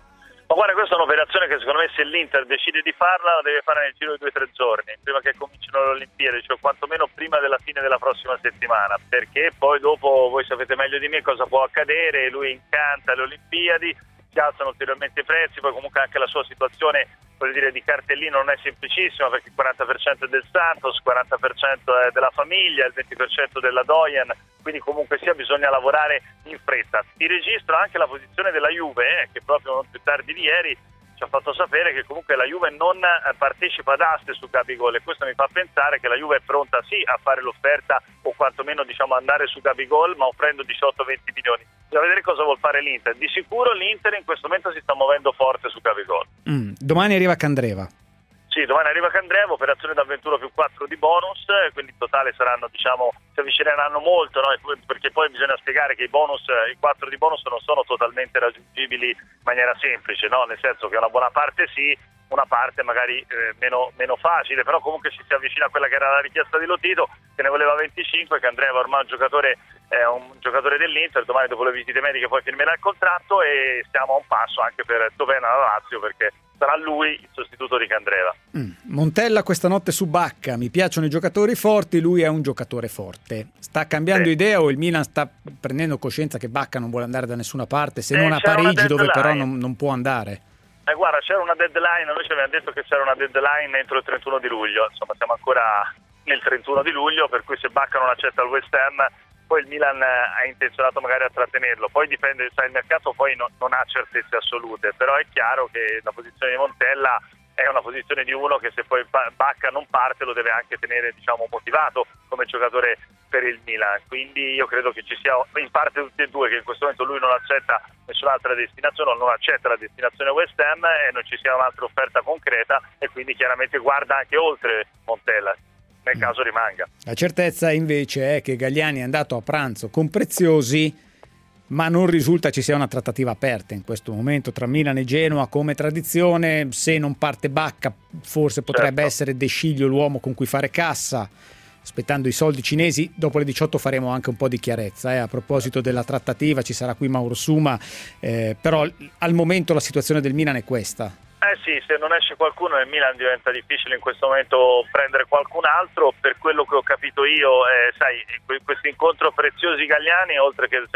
Ma guarda, questa è un'operazione che secondo me, se l'Inter decide di farla, la deve fare nel giro di 2 o 3 giorni, prima che comincino le Olimpiadi, cioè quantomeno prima della fine della prossima settimana, perché poi dopo voi sapete meglio di me cosa può accadere, lui incanta le Olimpiadi, si alzano ulteriormente i prezzi, poi comunque anche la sua situazione, voglio dire, di cartellino non è semplicissima, perché il 40% è del Santos, il 40% è della famiglia, il 20% della Doyen, quindi comunque sia bisogna lavorare in fretta. Ti registro anche la posizione della Juve, che proprio non più tardi di ieri ci ha fatto sapere che comunque la Juve non partecipa ad aste su Gabigol, e questo mi fa pensare che la Juve è pronta sì a fare l'offerta, o quantomeno andare su Gabigol, ma offrendo 18-20 milioni. Bisogna vedere cosa vuol fare l'Inter. Di sicuro l'Inter in questo momento si sta muovendo forte su Gabigol.
Domani arriva Candreva.
Sì, domani arriva Candreva, operazione da 21 più 4 di bonus, quindi in totale saranno, si avvicineranno molto, no? Perché poi bisogna spiegare che i 4 di bonus non sono totalmente raggiungibili in maniera semplice, no? Nel senso che una buona parte sì, una parte magari meno facile, però comunque ci si avvicina a quella che era la richiesta di Lotito, che ne voleva 25, Candreva ormai è un giocatore dell'Inter, domani dopo le visite mediche poi firmerà il contratto, e stiamo a un passo anche per Tovena la Lazio, perché sarà lui il sostituto di Candreva.
Montella questa notte su Bacca, mi piacciono i giocatori forti, lui è un giocatore forte. Sta cambiando idea, o il Milan sta prendendo coscienza che Bacca non vuole andare da nessuna parte, se non a Parigi, dove però non può andare?
Guarda, c'era una deadline, noi ci avevamo detto che c'era una deadline entro il 31 di luglio, insomma siamo ancora nel 31 di luglio, per cui se Bacca non accetta il West Ham, poi il Milan ha intenzionato magari a trattenerlo, poi dipende, sai, il mercato poi non ha certezze assolute, però è chiaro che la posizione di Montella è una posizione di uno che se poi Bacca non parte lo deve anche tenere, motivato come giocatore per il Milan, quindi io credo che ci sia in parte tutti e due, che in questo momento lui non accetta nessun'altra destinazione, non accetta la destinazione West Ham, e non ci sia un'altra offerta concreta, e quindi chiaramente guarda anche oltre Montella nel caso rimanga.
La certezza invece è che Galliani è andato a pranzo con Preziosi, ma non risulta ci sia una trattativa aperta in questo momento tra Milan e Genoa come tradizione. Se non parte Bacca forse potrebbe essere De Sciglio l'uomo con cui fare cassa, aspettando i soldi cinesi. Dopo le 18 faremo anche un po' di chiarezza a proposito della trattativa, ci sarà qui Mauro Suma, però al momento la situazione del Milan è questa.
Sì, se non esce qualcuno nel Milan diventa difficile in questo momento prendere qualcun altro. Per quello che ho capito io, sai, questo incontro Preziosi-Galliani, oltre che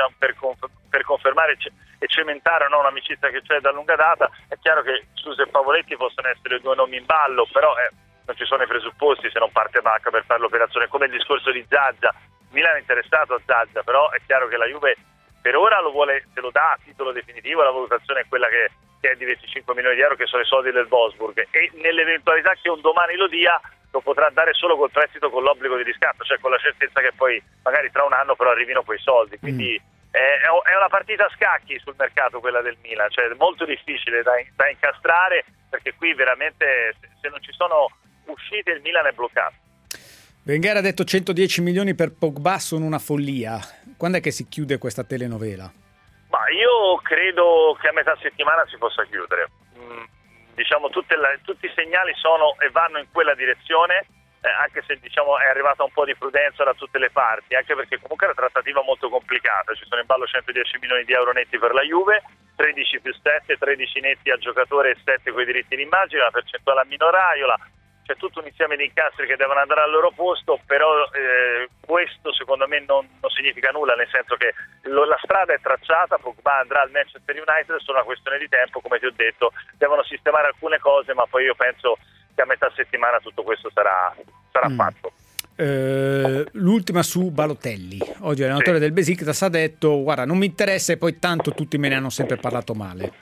per confermare e cementare un'amicizia che c'è da lunga data, è chiaro che Suso e Pavoletti possono essere 2 nomi in ballo, però non ci sono i presupposti se non parte Bacca per fare l'operazione, come il discorso di Zazza. Milan è interessato a Zazza, però è chiaro che la Juve per ora lo vuole, se lo dà a titolo definitivo, la valutazione è quella che è di 25 milioni di euro, che sono i soldi del Wolfsburg, e nell'eventualità che un domani lo dia, lo potrà dare solo col prestito con l'obbligo di riscatto, cioè con la certezza che poi magari tra un anno però arrivino quei soldi, quindi è una partita a scacchi sul mercato quella del Milan, cioè molto difficile da incastrare, perché qui veramente se non ci sono uscite il Milan è bloccato.
Wenger ha detto 110 milioni per Pogba sono una follia. Quando è che si chiude questa telenovela?
Ma io credo che a metà settimana si possa chiudere. Tutti i segnali sono e vanno in quella direzione, anche se è arrivata un po' di prudenza da tutte le parti, anche perché comunque è una trattativa molto complicata. Ci sono in ballo 110 milioni di euro netti per la Juve, 13 più 7, 13 netti al giocatore e 7 con i diritti d'immagine, la percentuale a minoraiola, c'è tutto un insieme di incastri che devono andare al loro posto, però questo secondo me non significa nulla, nel senso che la strada è tracciata, Pogba andrà al Manchester United, è solo una questione di tempo, come ti ho detto, devono sistemare alcune cose, ma poi io penso che a metà settimana tutto questo sarà fatto.
L'ultima su Balotelli. Oggi l'allenatore del Besiktas ha detto: guarda, non mi interessa, e poi tanto tutti me ne hanno sempre parlato male.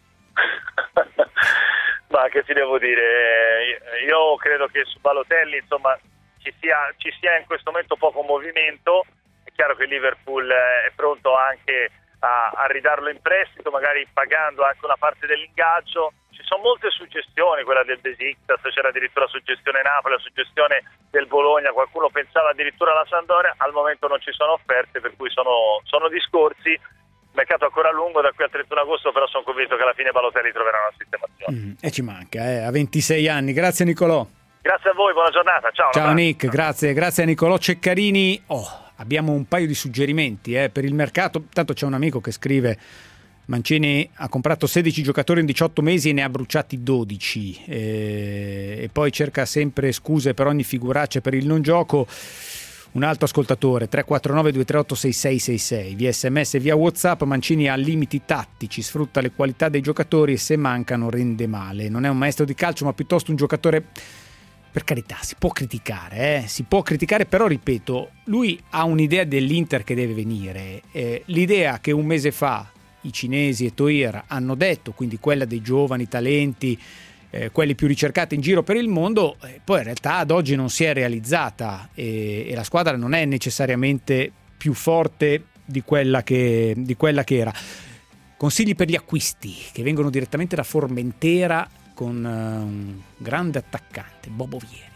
Ma che ti devo dire, io credo che su Balotelli insomma ci sia in questo momento poco movimento. È chiaro che Liverpool è pronto anche a ridarlo in prestito, magari pagando anche una parte dell'ingaggio. Ci sono molte suggestioni, quella del Besiktas, c'era addirittura suggestione Napoli, la suggestione del Bologna, qualcuno pensava addirittura alla Sampdoria. Al momento non ci sono offerte, per cui sono discorsi. Il mercato è ancora lungo, da qui al 31 agosto, però sono convinto che alla fine Balotelli troverà una sistemazione.
E ci manca, a 26 anni. Grazie Nicolò.
Grazie a voi, buona giornata. Ciao
Nick, grazie a Nicolò Ceccarini. Abbiamo un paio di suggerimenti per il mercato. Tanto c'è un amico che scrive: Mancini ha comprato 16 giocatori in 18 mesi e ne ha bruciati 12 e poi cerca sempre scuse per ogni figuraccia per il non gioco. Un altro ascoltatore, 349-238-6666, via SMS e via WhatsApp: Mancini ha limiti tattici, sfrutta le qualità dei giocatori e se mancano rende male. Non è un maestro di calcio, ma piuttosto un giocatore, per carità, si può criticare, però ripeto, lui ha un'idea dell'Inter che deve venire. L'idea che un mese fa i cinesi e Toir hanno detto, quindi quella dei giovani talenti, quelli più ricercati in giro per il mondo, poi in realtà ad oggi non si è realizzata e la squadra non è necessariamente più forte di quella che era. Consigli per gli acquisti che vengono direttamente da Formentera con un grande attaccante, Bobo Vieri.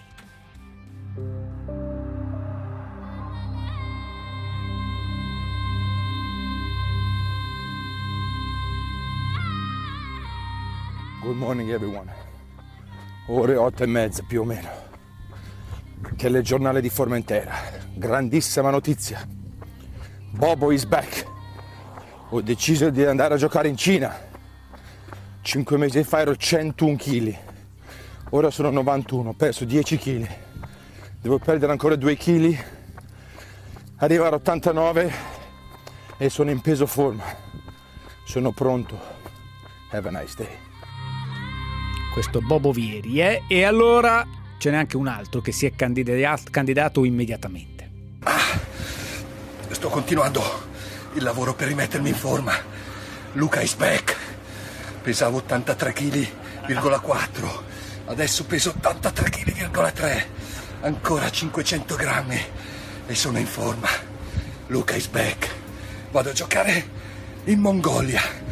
Good morning everyone. Ore 8:30 più o meno. Telegiornale di Formentera. Grandissima notizia. Bobo is back. Ho deciso di andare a giocare in Cina. 5 mesi fa ero 101 kg. Ora sono 91, ho perso 10 kg. Devo perdere ancora 2 kg. Arrivare a 89 e sono in peso forma. Sono pronto. Have a nice day.
Questo Bobo Vieri, e allora ce n'è anche un altro che si è candidato immediatamente.
Sto continuando il lavoro per rimettermi in forma. Luca is back. Pesavo 83,4 kg, adesso peso 83,3 kg, ancora 500 grammi e sono in forma. Luca is back. Vado a giocare in Mongolia.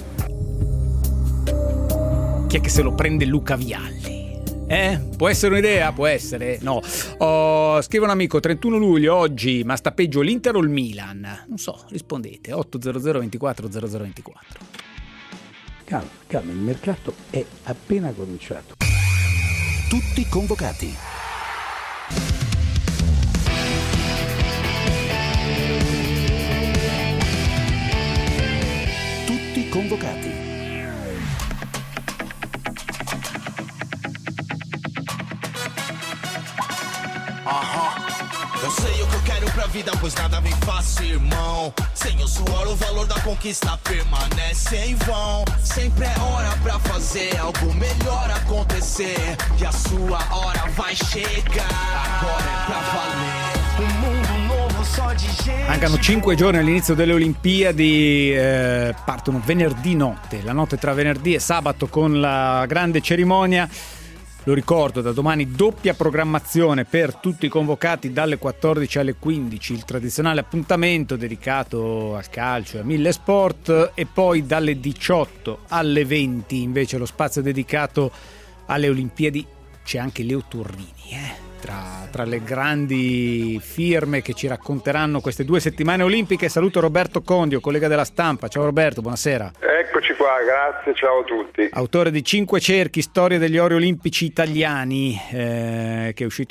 Chi è che se lo prende Luca Vialli? Può essere un'idea? Può essere? No. Scrive un amico: 31 luglio oggi, ma sta peggio l'Inter o il Milan? Non so, rispondete. 800 24 0024.
Calma, il mercato è appena cominciato.
Tutti convocati. Tutti convocati.
Eu sei o que eu quero pra vida, pois nada me faça irmão. Sem o suor, o valor da conquista permanece em vão. Sempre é hora pra fazer algo melhor acontecer. E a sua hora vai chegar. Agora é pra valer. Um mundo novo só de gente.
Mancano 5 giorni all'inizio delle Olimpiadi, partono venerdì notte, la notte tra venerdì e sabato con la grande cerimonia. Lo ricordo, da domani doppia programmazione per tutti i convocati dalle 14 alle 15, il tradizionale appuntamento dedicato al calcio e a 1000 sport, e poi dalle 18 alle 20 invece lo spazio dedicato alle Olimpiadi. C'è anche Leo Turrini, tra le grandi firme che ci racconteranno queste 2 settimane olimpiche. Saluto Roberto Condio, collega della Stampa. Ciao Roberto, buonasera.
Eccoci qua, grazie, ciao a tutti.
Autore di 5 cerchi, storia degli ori olimpici italiani, che è uscito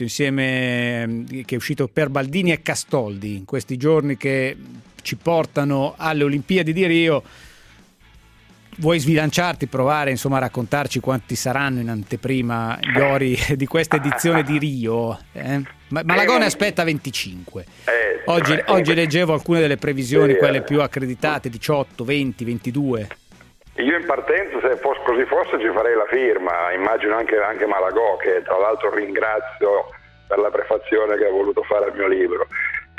per Baldini e Castoldi in questi giorni che ci portano alle Olimpiadi di Rio. vuoi sbilanciarti, provare insomma a raccontarci quanti saranno in anteprima gli ori di questa edizione di Rio? Malagone aspetta 25. Oggi leggevo alcune delle previsioni, quelle più accreditate, 18, 20, 22.
Io in partenza, se così fosse, ci farei la firma, immagino anche Malagò, che tra l'altro ringrazio per la prefazione che ha voluto fare al mio libro.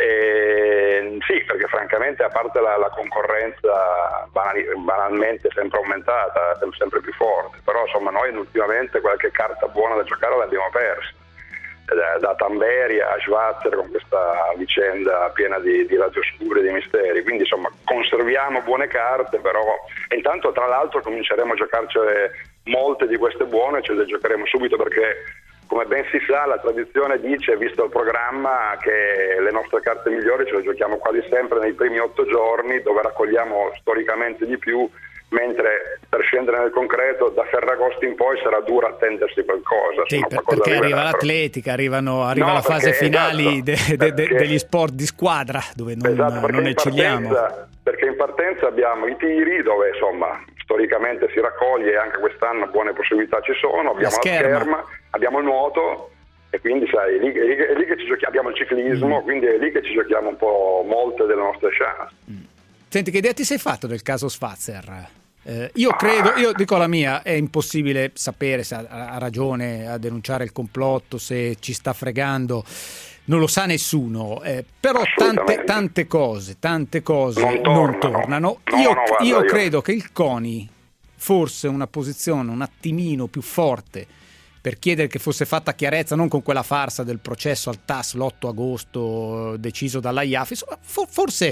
Sì, perché francamente, a parte la concorrenza banalmente sempre aumentata, sempre più forte, però insomma noi ultimamente qualche carta buona da giocare l'abbiamo persa, da Tamberi a Schwarzer, con questa vicenda piena di lati oscuri e di misteri, quindi insomma conserviamo buone carte, però intanto tra l'altro cominceremo a giocarcele molte di queste buone, ce le giocheremo subito, perché come ben si sa la tradizione dice, visto il programma, che le nostre carte migliori ce le giochiamo quasi sempre nei primi 8 giorni, dove raccogliamo storicamente di più, mentre per scendere nel concreto da Ferragosto in poi sarà duro attendersi qualcosa.
Sì, perché arriva l'atletica, arriva la fase finali degli sport di squadra, dove non ecceliamo.
Perché in partenza abbiamo i tiri, dove insomma storicamente si raccoglie, e anche quest'anno buone possibilità ci sono, abbiamo la scherma, abbiamo il nuoto, e quindi sai, è lì che ci giochiamo, abbiamo il ciclismo, quindi è lì che ci giochiamo un po' molte delle nostre chance.
Senti, che idea ti sei fatto del caso Schwarzer? Io dico la mia, è impossibile sapere se ha ragione a denunciare il complotto, se ci sta fregando, non lo sa nessuno, però tante cose non tornano. Io credo che il CONI, forse una posizione un attimino più forte per chiedere che fosse fatta chiarezza, non con quella farsa del processo al TAS l'8 agosto deciso dalla IAF, forse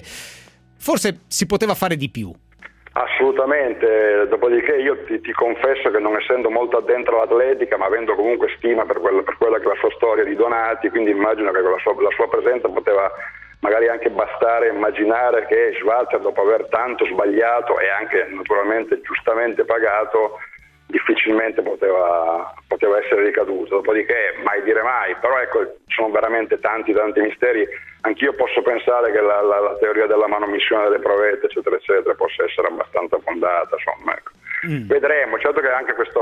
si poteva fare di più.
Assolutamente, dopodiché io ti confesso che, non essendo molto addentro all'atletica, ma avendo comunque stima per quella che è la sua storia di Donati, quindi immagino che la sua presenza poteva magari anche bastare a immaginare che Schwarzer, dopo aver tanto sbagliato e anche naturalmente giustamente pagato, difficilmente poteva essere ricaduto. Dopodiché mai dire mai, però ecco, ci sono veramente tanti misteri. Anch'io posso pensare che la teoria della manomissione delle provette eccetera eccetera possa essere abbastanza fondata, insomma, ecco. Vedremo. Certo che anche questa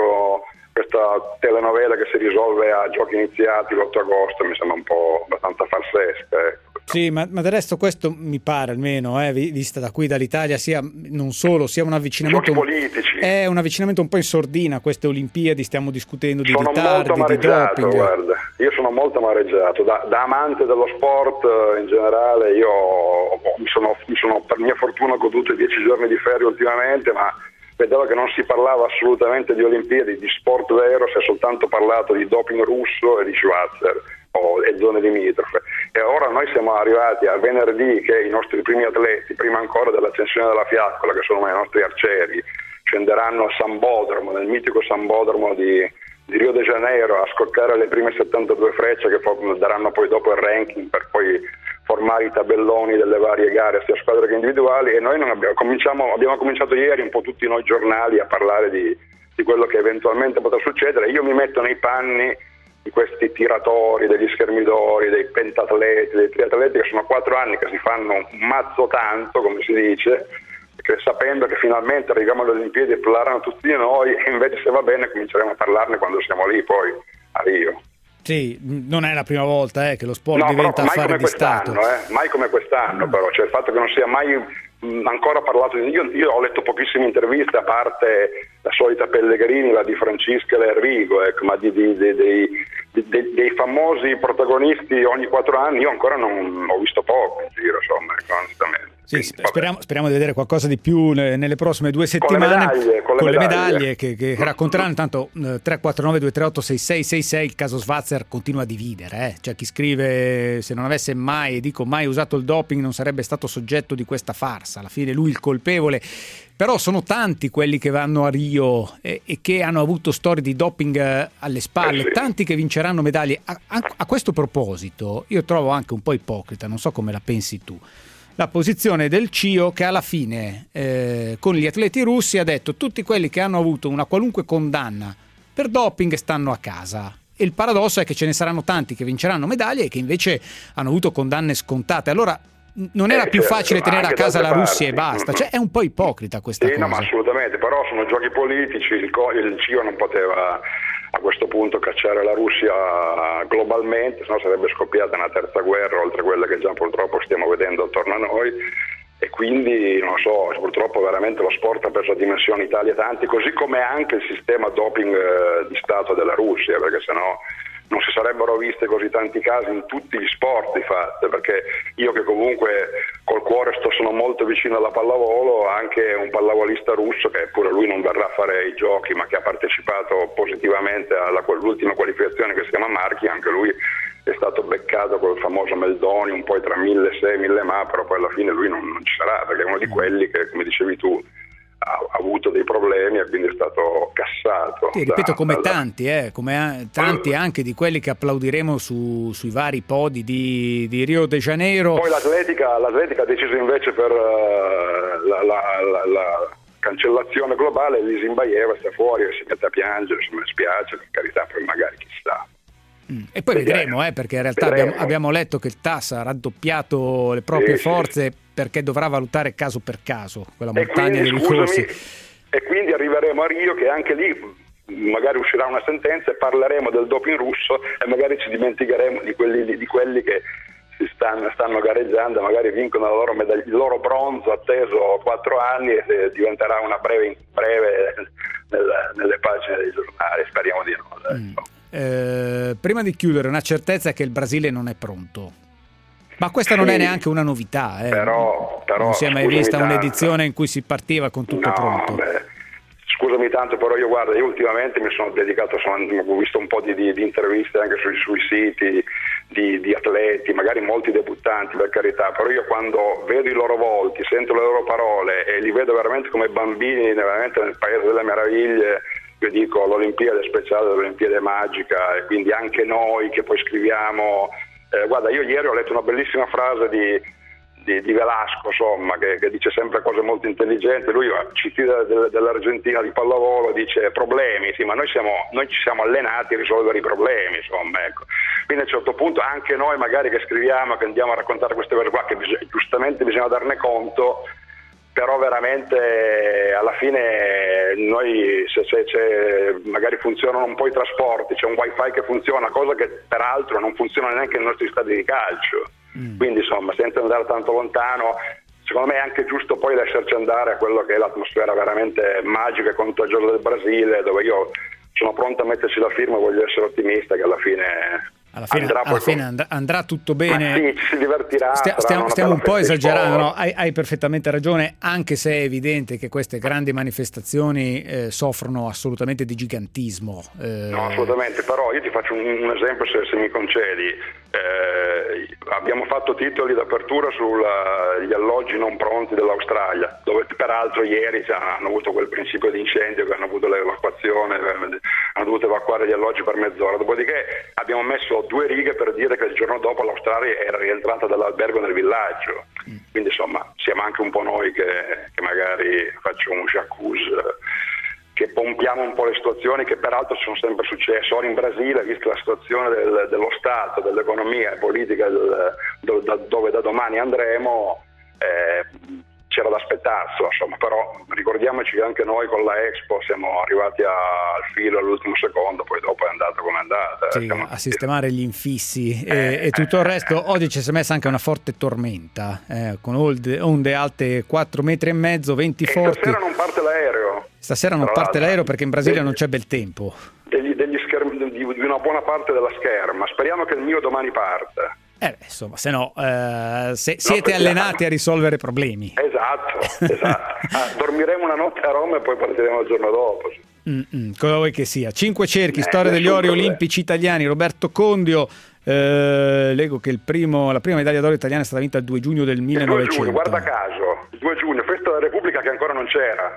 telenovela che si risolve a giochi iniziati l'8 agosto mi sembra un po' abbastanza farsesca, ecco.
Sì, ma del resto questo mi pare, almeno vista da qui dall'Italia, sia un avvicinamento
politici.
È un avvicinamento un po' in sordina a queste Olimpiadi. Stiamo discutendo di ritardi, di doping.
Guarda, io sono molto amareggiato da amante dello sport in generale. Io mi sono per mia fortuna goduto i 10 giorni di ferie ultimamente, ma vedevo che non si parlava assolutamente di Olimpiadi, di sport vero, si è soltanto parlato di doping russo e di Schwarzer e zone limitrofe. E ora noi siamo arrivati a venerdì che i nostri primi atleti, prima ancora dell'accensione della fiaccola, che sono i nostri arcieri, scenderanno a Sambodromo, nel mitico Sambodromo di Rio de Janeiro, a scoccare le prime 72 frecce che daranno poi dopo il ranking per poi formare i tabelloni delle varie gare sia squadre che individuali. E noi abbiamo cominciato ieri un po' tutti noi giornali a parlare di quello che eventualmente potrà succedere. Io mi metto nei panni di questi tiratori, degli schermidori, dei pentatleti, dei triatleti, che sono 4 anni che si fanno un mazzo tanto, come si dice, che sapendo che finalmente arriviamo alle Olimpiadi e parlaranno tutti di noi, e invece, se va bene, cominceremo a parlarne quando siamo lì poi a Rio.
Sì, non è la prima volta che lo sport diventa affare di Stato.
Mai come quest'anno, però, cioè il fatto che non sia mai ancora parlato di... Io ho letto pochissime interviste, a parte la solita Pellegrini, la di Francisca e l'Enrico, ecco, ma dei famosi protagonisti ogni 4 anni io ancora non ho visto poco in giro, insomma, onestamente.
Sì, speriamo di vedere qualcosa di più nelle prossime 2 settimane con le medaglie che racconteranno. Intanto 349-238-6666, il caso Schwarzer continua a dividere, C'è chi scrive: se non avesse mai usato il doping non sarebbe stato soggetto di questa farsa, alla fine lui il colpevole. Però sono tanti quelli che vanno a Rio e che hanno avuto storie di doping alle spalle, tanti che vinceranno medaglie. A questo proposito io trovo anche un po' ipocrita, non so come la pensi tu, la posizione del CIO, che alla fine con gli atleti russi ha detto: tutti quelli che hanno avuto una qualunque condanna per doping stanno a casa. E il paradosso è che ce ne saranno tanti che vinceranno medaglie e che invece hanno avuto condanne scontate. Allora non era più facile tenere a casa la Russia e basta, cioè è un po' ipocrita questa cosa.
No, ma assolutamente, però sono giochi politici, il CIO non poteva a questo punto cacciare la Russia globalmente, sennò sarebbe scoppiata una terza guerra, oltre a quella che già purtroppo stiamo vedendo attorno a noi, e quindi non so, purtroppo veramente lo sport ha preso dimensioni tali e tanti, così come anche il sistema doping di Stato della Russia, perché sennò non si sarebbero visti così tanti casi in tutti gli sport di fatto, perché io che comunque col cuore sono molto vicino alla pallavolo, anche un pallavolista russo che pure lui non verrà a fare i giochi ma che ha partecipato positivamente all'ultima qualificazione che si chiama Marchi, anche lui è stato beccato col famoso Meldonium, poi tra 1.600 e 1.000 ma, però poi alla fine lui non ci sarà, perché è uno di quelli che, come dicevi tu, ha avuto dei problemi e quindi è stato cassato.
Sì, ripeto, come tanti anche di quelli che applaudiremo sui vari podi di Rio de Janeiro.
Poi l'atletica ha deciso invece per la cancellazione globale, Lisimbaeva sta fuori e si mette a piangere, mi spiace, per carità, poi magari chissà.
E poi vedremo, perché in realtà abbiamo letto che il TAS ha raddoppiato le proprie forze perché dovrà valutare caso per caso quella montagna di ricorsi.
E quindi arriveremo a Rio, che anche lì magari uscirà una sentenza e parleremo del doping russo e magari ci dimenticheremo di quelli che si stanno gareggiando, magari vincono il loro bronzo atteso 4 anni e diventerà una breve nelle pagine dei giornali, speriamo di no.
Prima di chiudere, una certezza è che il Brasile non è pronto, ma questa non è neanche una novità,
però
non si è mai vista un'edizione in cui si partiva con tutto pronto.
Scusami tanto, però io ultimamente mi sono dedicato, ho visto un po' di interviste anche sui siti di atleti, magari molti debuttanti per carità, però io quando vedo i loro volti, sento le loro parole e li vedo veramente come bambini veramente nel paese delle meraviglie. Io dico l'Olimpiade speciale, l'Olimpiade magica, e quindi anche noi che poi scriviamo. Guarda, io ieri ho letto una bellissima frase di Velasco, insomma, che dice sempre cose molto intelligenti. Lui ci tira dell'Argentina di pallavolo, dice problemi, sì, ma noi ci siamo allenati a risolvere i problemi, insomma, ecco. Quindi a un certo punto anche noi magari che scriviamo, che andiamo a raccontare queste cose qua, che giustamente bisogna darne conto, però veramente alla fine noi se magari funzionano un po' i trasporti, c'è un wifi che funziona, cosa che peraltro non funziona neanche nei nostri stadi di calcio, quindi insomma senza andare tanto lontano, secondo me è anche giusto poi lasciarci andare a quello che è l'atmosfera veramente magica e contagiosa del Brasile, dove io sono pronto a metterci la firma, voglio essere ottimista che alla fine
andrà tutto bene.
Ma sì, ci si divertirà.
Stiamo un po' esagerando, no? Hai perfettamente ragione, anche se è evidente che queste grandi manifestazioni soffrono assolutamente di gigantismo.
No, assolutamente, però io ti faccio un esempio, se mi concedi. Abbiamo fatto titoli d'apertura sugli alloggi non pronti dell'Australia, dove peraltro ieri hanno avuto quel principio di incendio, che hanno avuto l'evacuazione, hanno dovuto evacuare gli alloggi per mezz'ora, dopodiché abbiamo messo 2 righe per dire che il giorno dopo l'Australia era rientrata dall'albergo nel villaggio, quindi insomma siamo anche un po' noi che magari facciamo un j'accuse, che pompiamo un po' le situazioni che peraltro sono sempre successe. Ora in Brasile, vista la situazione dello Stato, dell'economia e politica dove da domani andremo, c'era da aspettarselo, insomma, però ricordiamoci che anche noi con la Expo siamo arrivati al filo all'ultimo secondo, poi dopo è andata come è andata.
Sì, a sistemare gli infissi e tutto il resto. Oggi ci si è messa anche una forte tormenta, con onde alte 4,5 metri, venti forti.
Stasera non parte l'aereo.
Stasera non parte l'aereo perché in Brasile non c'è bel tempo.
Degli schermi, di una buona parte della scherma. Speriamo che il mio domani parta.
Insomma, se no, siete allenati a risolvere problemi.
Esatto. Dormiremo una notte a Roma e poi partiremo il giorno dopo.
Cosa vuoi che sia? 5 cerchi, storia degli ori olimpici italiani. Roberto Condio. Leggo che la prima medaglia d'oro italiana è stata vinta il 2 giugno del 1900.
Il 2 giugno, guarda caso, il 2 giugno, festa della Repubblica che ancora non c'era.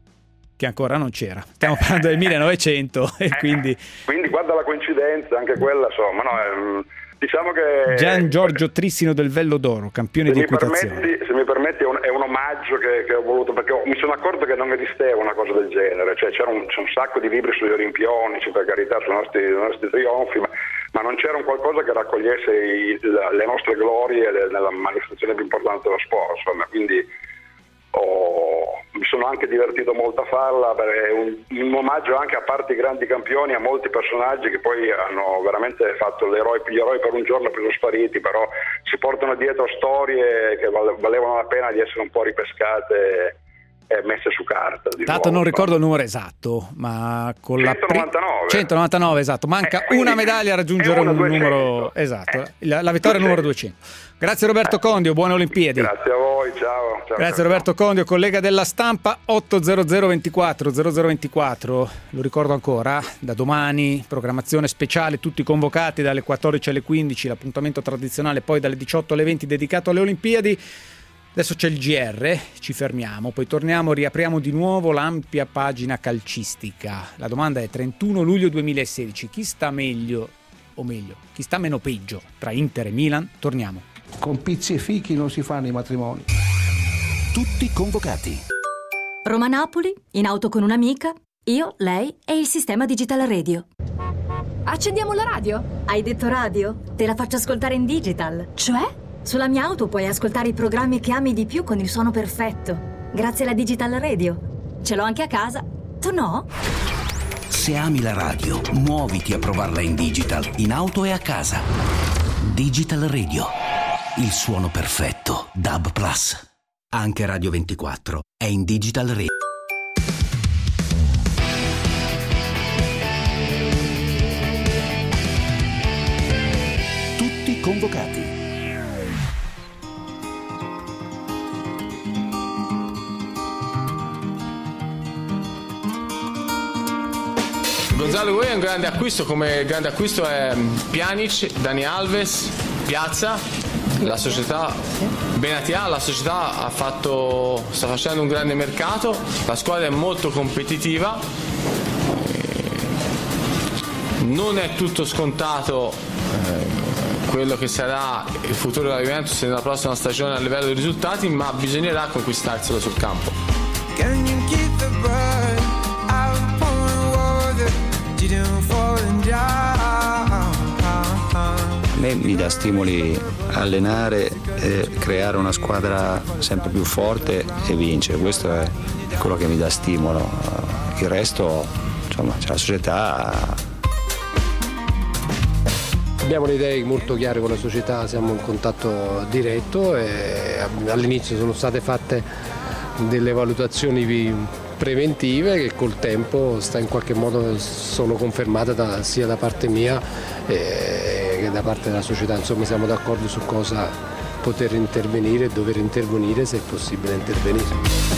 Stiamo parlando del 1900 e quindi guarda la coincidenza, anche quella, insomma, no, diciamo che
Gian Giorgio Trissino del Vello d'Oro, campione di equitazione.
Se mi permetti è un omaggio che ho voluto, perché mi sono accorto che non esisteva una cosa del genere, cioè c'è un sacco di libri sugli olimpionici, per carità, sui nostri trionfi, ma non c'era un qualcosa che raccogliesse le nostre glorie nella manifestazione più importante dello sport, insomma. Quindi mi sono anche divertito molto a farla, perché è un omaggio anche, a parte i grandi campioni, a molti personaggi che poi hanno veramente fatto gli eroi per un giorno sono spariti, però si portano dietro storie che valevano la pena di essere un po' ripescate e messe su carta.
Tanto non ricordo il numero esatto, ma con
199.
199, esatto. Manca una medaglia a raggiungere un numero esatto. La vittoria è numero 200. Grazie Roberto Condio, buone Olimpiadi.
Grazie a voi, ciao.
Grazie Roberto Condio, collega della Stampa. 80024 0024, lo ricordo ancora, da domani programmazione speciale, tutti convocati dalle 14 alle 15, l'appuntamento tradizionale poi dalle 18 alle 20 dedicato alle Olimpiadi. Adesso c'è il GR, ci fermiamo, poi torniamo, riapriamo di nuovo l'ampia pagina calcistica. La domanda è 31 luglio 2016, chi sta meglio, o meglio, chi sta meno peggio tra Inter e Milan? Torniamo.
Con pizzi e fichi non si fanno i matrimoni. Tutti convocati.
Roma-Napoli, in auto con un'amica, io, lei e il sistema Digital Radio.
Accendiamo la radio?
Hai detto radio? Te la faccio ascoltare in digital.
Cioè?
Sulla mia auto puoi ascoltare i programmi che ami di più con il suono perfetto. Grazie alla Digital Radio. Ce l'ho anche a casa. Tu no?
Se ami la radio, muoviti a provarla in digital, in auto e a casa. Digital Radio. Il suono perfetto. DAB+. Anche Radio 24 è in Digital Radio. Tutti convocati.
Gonzalo Higuaín è un grande acquisto, come grande acquisto è Pjanic, Dani Alves, Piazza, la società Benatia, la società sta facendo un grande mercato, la squadra è molto competitiva, non è tutto scontato quello che sarà il futuro della Juventus nella prossima stagione a livello di risultati, ma bisognerà conquistarselo sul campo.
A me mi dà stimoli allenare, creare una squadra sempre più forte e vincere, questo è quello che mi dà stimolo. Il resto, insomma, c'è la società.
Abbiamo le idee molto chiare con la società, siamo in contatto diretto e all'inizio sono state fatte delle valutazioni preventive che col tempo in qualche modo sono confermate sia da parte mia che da parte della società. Insomma, siamo d'accordo su cosa poter intervenire e dover intervenire, se è possibile intervenire.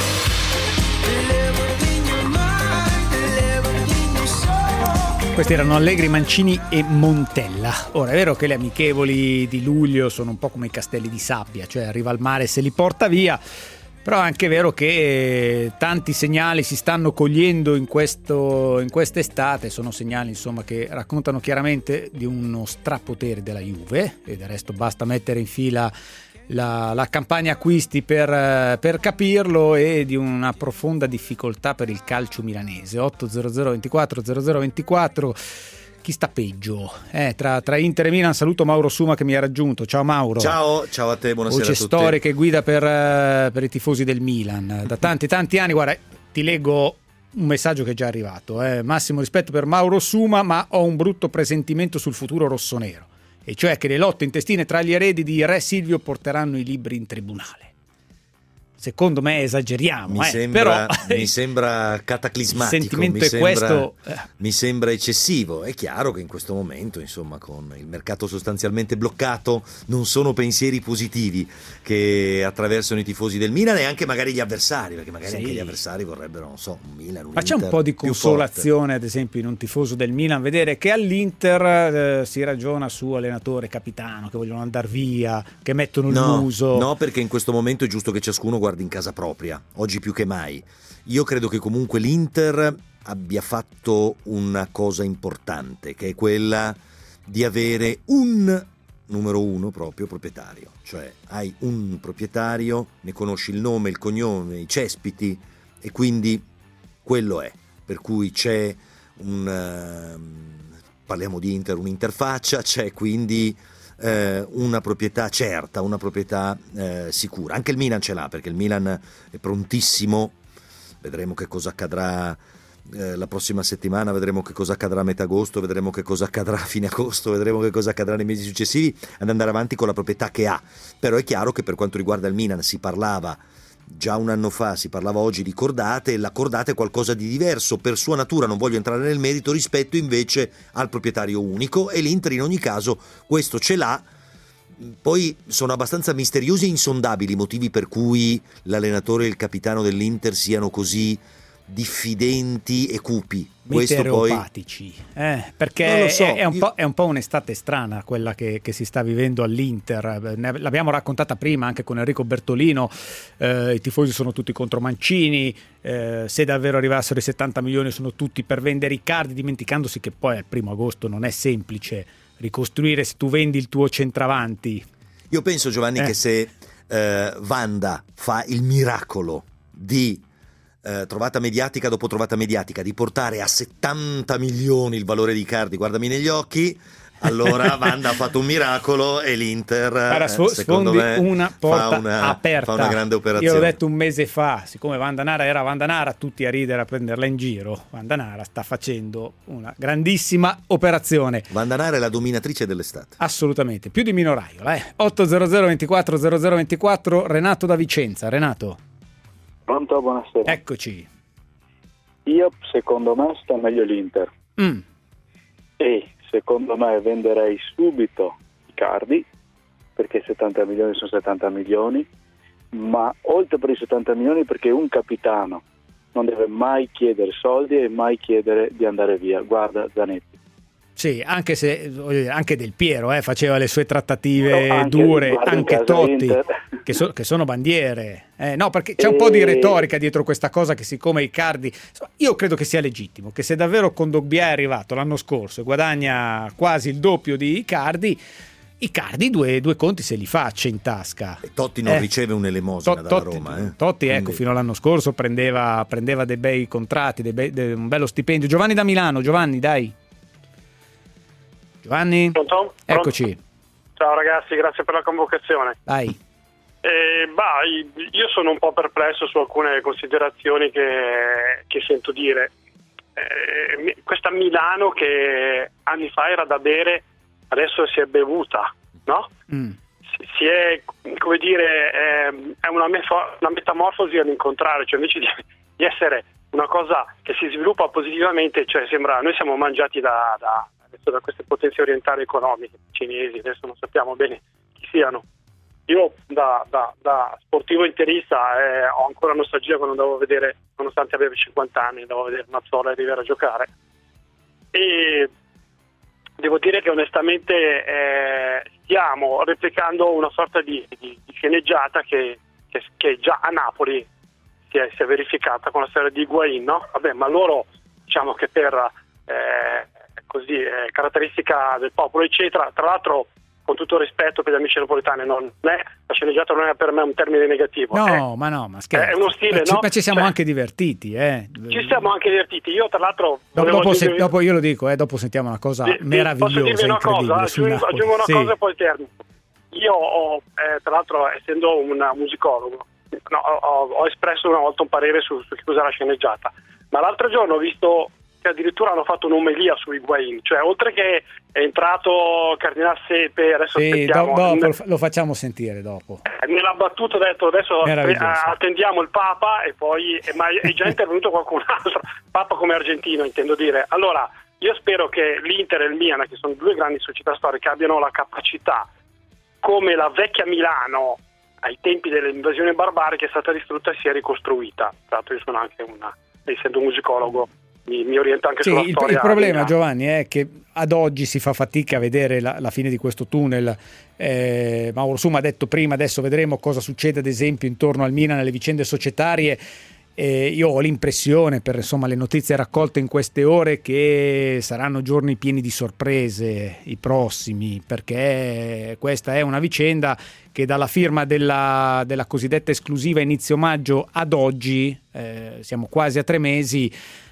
Questi erano Allegri, Mancini e Montella. Ora è vero che le amichevoli di luglio sono un po' come i castelli di sabbia, cioè arriva al mare e se li porta via. Però è anche vero che tanti segnali si stanno cogliendo in quest'estate, sono segnali insomma che raccontano chiaramente di uno strapotere della Juve, e del resto basta mettere in fila la campagna acquisti per capirlo, e di una profonda difficoltà per il calcio milanese. 80024 chi sta peggio? Tra Inter e Milan. Saluto Mauro Suma che mi ha raggiunto. Ciao Mauro.
Ciao a te, buonasera a tutti.
Voce storica e guida per i tifosi del Milan da tanti anni. Guarda, ti leggo un messaggio che è già arrivato. Massimo rispetto per Mauro Suma, ma ho un brutto presentimento sul futuro rossonero, e cioè che le lotte intestine tra gli eredi di Re Silvio porteranno i libri in tribunale. Secondo me esageriamo, però
mi sembra cataclismatico,
il sentimento è questo.
Mi sembra eccessivo. È chiaro che in questo momento, insomma, con il mercato sostanzialmente bloccato, non sono pensieri positivi che attraversano i tifosi del Milan e anche magari gli avversari, perché magari anche gli avversari vorrebbero, non so, un Milan, un
Ma c'è
Inter
un po' di consolazione, ad esempio, in un tifoso del Milan vedere che all'Inter si ragiona su allenatore, capitano, che vogliono andare via, che mettono il muso.
No, perché in questo momento è giusto che ciascuno guardi in casa propria, oggi più che mai. Io credo che comunque l'Inter abbia fatto una cosa importante, che è quella di avere un numero uno proprio proprietario, cioè hai un proprietario, ne conosci il nome, il cognome, i cespiti, e quindi quello è, per cui c'è un parliamo di Inter, un'interfaccia, c'è quindi una proprietà certa, una proprietà sicura. Anche il Milan ce l'ha, perché il Milan è prontissimo, vedremo che cosa accadrà la prossima settimana, vedremo che cosa accadrà a metà agosto, vedremo che cosa accadrà a fine agosto, vedremo che cosa accadrà nei mesi successivi, ad andare avanti con la proprietà che ha. Però è chiaro che per quanto riguarda il Milan si parlava già un anno fa, si parlava oggi di cordate, la cordata è qualcosa di diverso per sua natura, non voglio entrare nel merito, rispetto invece al proprietario unico, e l'Inter in ogni caso questo ce l'ha. Poi sono abbastanza misteriosi e insondabili i motivi per cui l'allenatore e il capitano dell'Inter siano così diffidenti e cupi.
Meteoropatici, perché so, è un po' un'estate strana quella che si sta vivendo all'Inter. L'abbiamo raccontata prima anche con Enrico Bertolino, i tifosi sono tutti contro Mancini, se davvero arrivassero i 70 milioni sono tutti per vendere Icardi, dimenticandosi che poi al 1 agosto non è semplice ricostruire se tu vendi il tuo centravanti.
Io penso, Giovanni, che se Wanda fa il miracolo di trovata mediatica dopo trovata mediatica, di portare a 70 milioni il valore di Icardi, guardami negli occhi, allora Wanda ha fatto un miracolo e l'Inter secondo me
una porta aperta,
fa una grande operazione.
Io l'ho detto un mese fa, siccome Vanda Nara era Vanda Nara, tutti a ridere, a prenderla in giro. Vanda Nara sta facendo una grandissima operazione.
Vanda Nara è la dominatrice dell'estate,
assolutamente, più di Mino Raiola. 800 24 0024. Renato da Vicenza. Renato,
pronto, buonasera.
Eccoci.
Io, secondo me, sta meglio l'Inter. E secondo me venderei subito Icardi, perché 70 milioni sono 70 milioni, ma oltre per i 70 milioni perché un capitano non deve mai chiedere soldi e mai chiedere di andare via. Guarda Zanetti.
Sì, anche se anche Del Piero faceva le sue trattative dure, anche Totti, che sono bandiere. No, perché c'è un po' di retorica dietro questa cosa, che siccome Icardi, io credo che sia legittimo, che se davvero Kondogbia è arrivato l'anno scorso e guadagna quasi il doppio di Icardi due conti se li faccia in tasca.
E Totti non riceve un'elemosina dalla Roma.
Totti, ecco, fino all'anno scorso prendeva dei bei contratti, un bello stipendio. Giovanni da Milano. Giovanni, dai. Giovanni?
Pronto?
Eccoci.
Ciao ragazzi, grazie per la convocazione.
Dai.
Io sono un po' perplesso su alcune considerazioni che sento dire. Questa Milano che anni fa era da bere, adesso si è bevuta, no? Si è, come dire, è una metamorfosi all'incontrario, cioè invece di essere una cosa che si sviluppa positivamente, cioè sembra, noi siamo mangiati da queste potenze orientali economiche, cinesi, adesso non sappiamo bene chi siano. Io da sportivo interista ho ancora nostalgia quando andavo a vedere, nonostante avevo 50 anni, andavo a vedere Mazzola e Rivera giocare, e devo dire che onestamente stiamo replicando una sorta di sceneggiata che già a Napoli si è verificata con la storia di Higuaín, no? Vabbè, ma loro diciamo che per caratteristica del popolo eccetera, tra l'altro con tutto il rispetto per gli amici napoletani, la sceneggiata non è per me un termine negativo,
ma scherzo,
è uno stile,
ma ci siamo anche divertiti,
ci siamo anche divertiti. Io tra l'altro
dopo io lo dico, dopo sentiamo una cosa meravigliosa,
posso dirvi una cosa, aggiungo una cosa e poi termino. Io tra l'altro, essendo un musicologo, ho espresso una volta un parere su che cos'è la sceneggiata, ma l'altro giorno ho visto che addirittura hanno fatto un'omelia su Higuaín, cioè oltre che è entrato Cardinal Sepe, adesso
lo facciamo sentire dopo.
Nella battuta ho detto adesso attendiamo il Papa e poi ma è già intervenuto qualcun altro, Papa come argentino intendo dire. Allora io spero che l'Inter e il Milan, che sono due grandi società storiche, abbiano la capacità, come la vecchia Milano ai tempi delle invasioni barbariche, che è stata distrutta e si è ricostruita. Tra l'altro io sono anche essendo un musicologo, mi orienta anche sulla storia.
Il problema, Giovanni, è che ad oggi si fa fatica a vedere la fine di questo tunnel. Mauro Suma ha detto prima, adesso vedremo cosa succede ad esempio intorno al Milan, alle vicende societarie. Io ho l'impressione, per le notizie raccolte in queste ore, che saranno giorni pieni di sorprese i prossimi, perché questa è una vicenda che dalla firma della cosiddetta esclusiva inizio maggio ad oggi, siamo quasi a 3 mesi,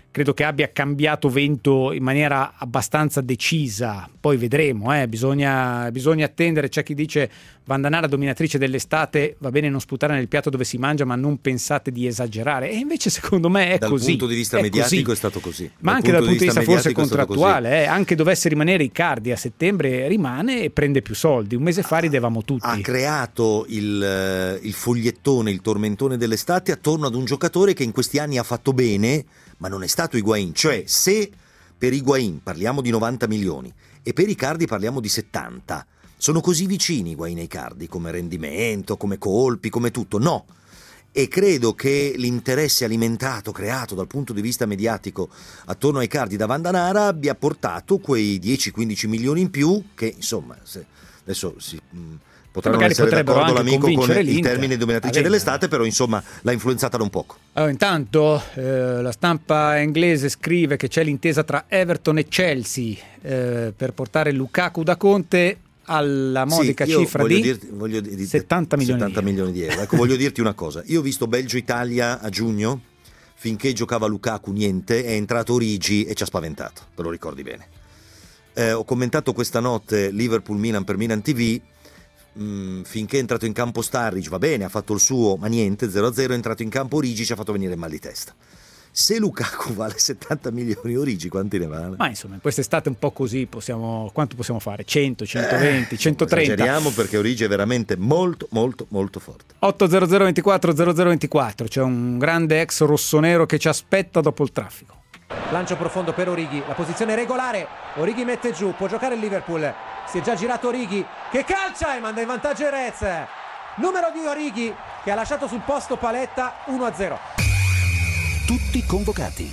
credo che abbia cambiato vento in maniera abbastanza decisa. Poi vedremo, bisogna attendere. C'è chi dice Vandanara dominatrice dell'estate, va bene non sputare nel piatto dove si mangia, ma non pensate di esagerare. E invece secondo me è
dal
così.
Dal punto di vista mediatico è stato così.
Ma anche dal punto di vista forse contrattuale, anche dovesse rimanere Icardi a settembre rimane e prende più soldi. Un mese fa ridevamo tutti.
Ha creato il fogliettone, il tormentone dell'estate attorno ad un giocatore che in questi anni ha fatto bene, ma non è stato Higuaín. Cioè, se per Higuaín parliamo di 90 milioni e per Icardi parliamo di 70, sono così vicini Higuaín e Icardi come rendimento, come colpi, come tutto? No. E credo che l'interesse alimentato, creato dal punto di vista mediatico attorno ai Icardi da Vandanara abbia portato quei 10-15 milioni in più che, insomma, adesso potranno essere d'accordo l'amico con il termine dominatrice dell'estate, però insomma l'ha influenzata da un poco.
Allora, intanto la stampa inglese scrive che c'è l'intesa tra Everton e Chelsea per portare Lukaku da Conte alla modica cifra di 70 milioni
di euro. Ecco, voglio dirti una cosa, io ho visto Belgio-Italia a giugno, finché giocava Lukaku niente, è entrato Origi e ci ha spaventato, te lo ricordi bene. Ho commentato questa notte Liverpool-Milan per Milan TV, finché è entrato in campo Sturridge va bene, ha fatto il suo, ma niente, 0-0, è entrato in campo Origi, ci ha fatto venire il mal di testa. Se Lukaku vale 70 milioni, Origi quanti ne vale?
Ma insomma, in quest'estate un po' così quanto possiamo fare? 100, 120, 130?
Esageriamo, perché Origi è veramente molto molto molto forte.
800 24 0024, c'è un grande ex rossonero che ci aspetta dopo il traffico.
Lancio profondo per Origi, la posizione regolare, Origi mette giù, può giocare il Liverpool, si è già girato Origi che calcia e manda in vantaggio Erez, numero di Origi che ha lasciato sul posto Paletta. 1-0.
Tutti convocati.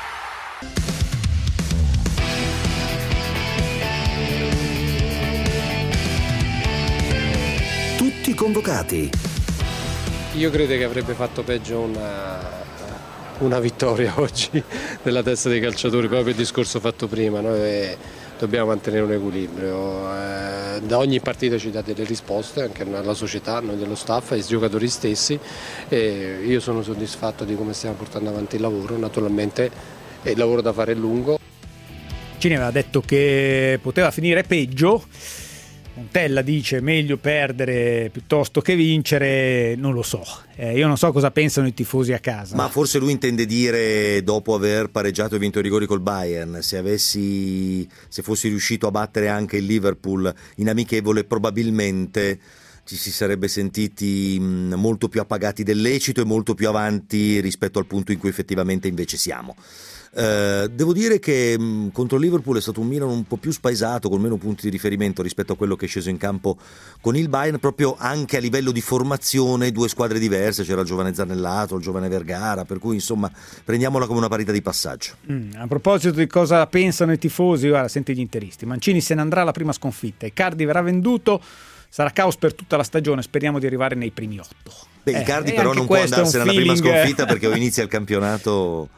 Tutti convocati.
Io credo che avrebbe fatto peggio una vittoria oggi nella testa dei calciatori, proprio per il discorso fatto prima. Noi dobbiamo mantenere un equilibrio, da ogni partita ci dà delle risposte, anche alla società, noi dello staff, ai giocatori stessi, e io sono soddisfatto di come stiamo portando avanti il lavoro. Naturalmente il lavoro da fare è lungo.
Cini aveva detto che poteva finire peggio, Montella dice meglio perdere piuttosto che vincere, non lo so, io non so cosa pensano i tifosi a casa.
Ma forse lui intende dire, dopo aver pareggiato e vinto i rigori col Bayern, se fossi riuscito a battere anche il Liverpool in amichevole, probabilmente ci si sarebbe sentiti molto più appagati del lecito e molto più avanti rispetto al punto in cui effettivamente invece siamo. Devo dire che contro il Liverpool è stato un Milan un po' più spaesato, con meno punti di riferimento rispetto a quello che è sceso in campo con il Bayern, proprio anche a livello di formazione, due squadre diverse, c'era il giovane Zanellato, il giovane Vergara, per cui insomma prendiamola come una partita di passaggio.
A proposito di cosa pensano i tifosi, guarda, senti gli interisti: Mancini se ne andrà alla prima sconfitta, Icardi verrà venduto, sarà caos per tutta la stagione, speriamo di arrivare nei primi 8.
Icardi però non può andarsene alla prima sconfitta perché o inizia il campionato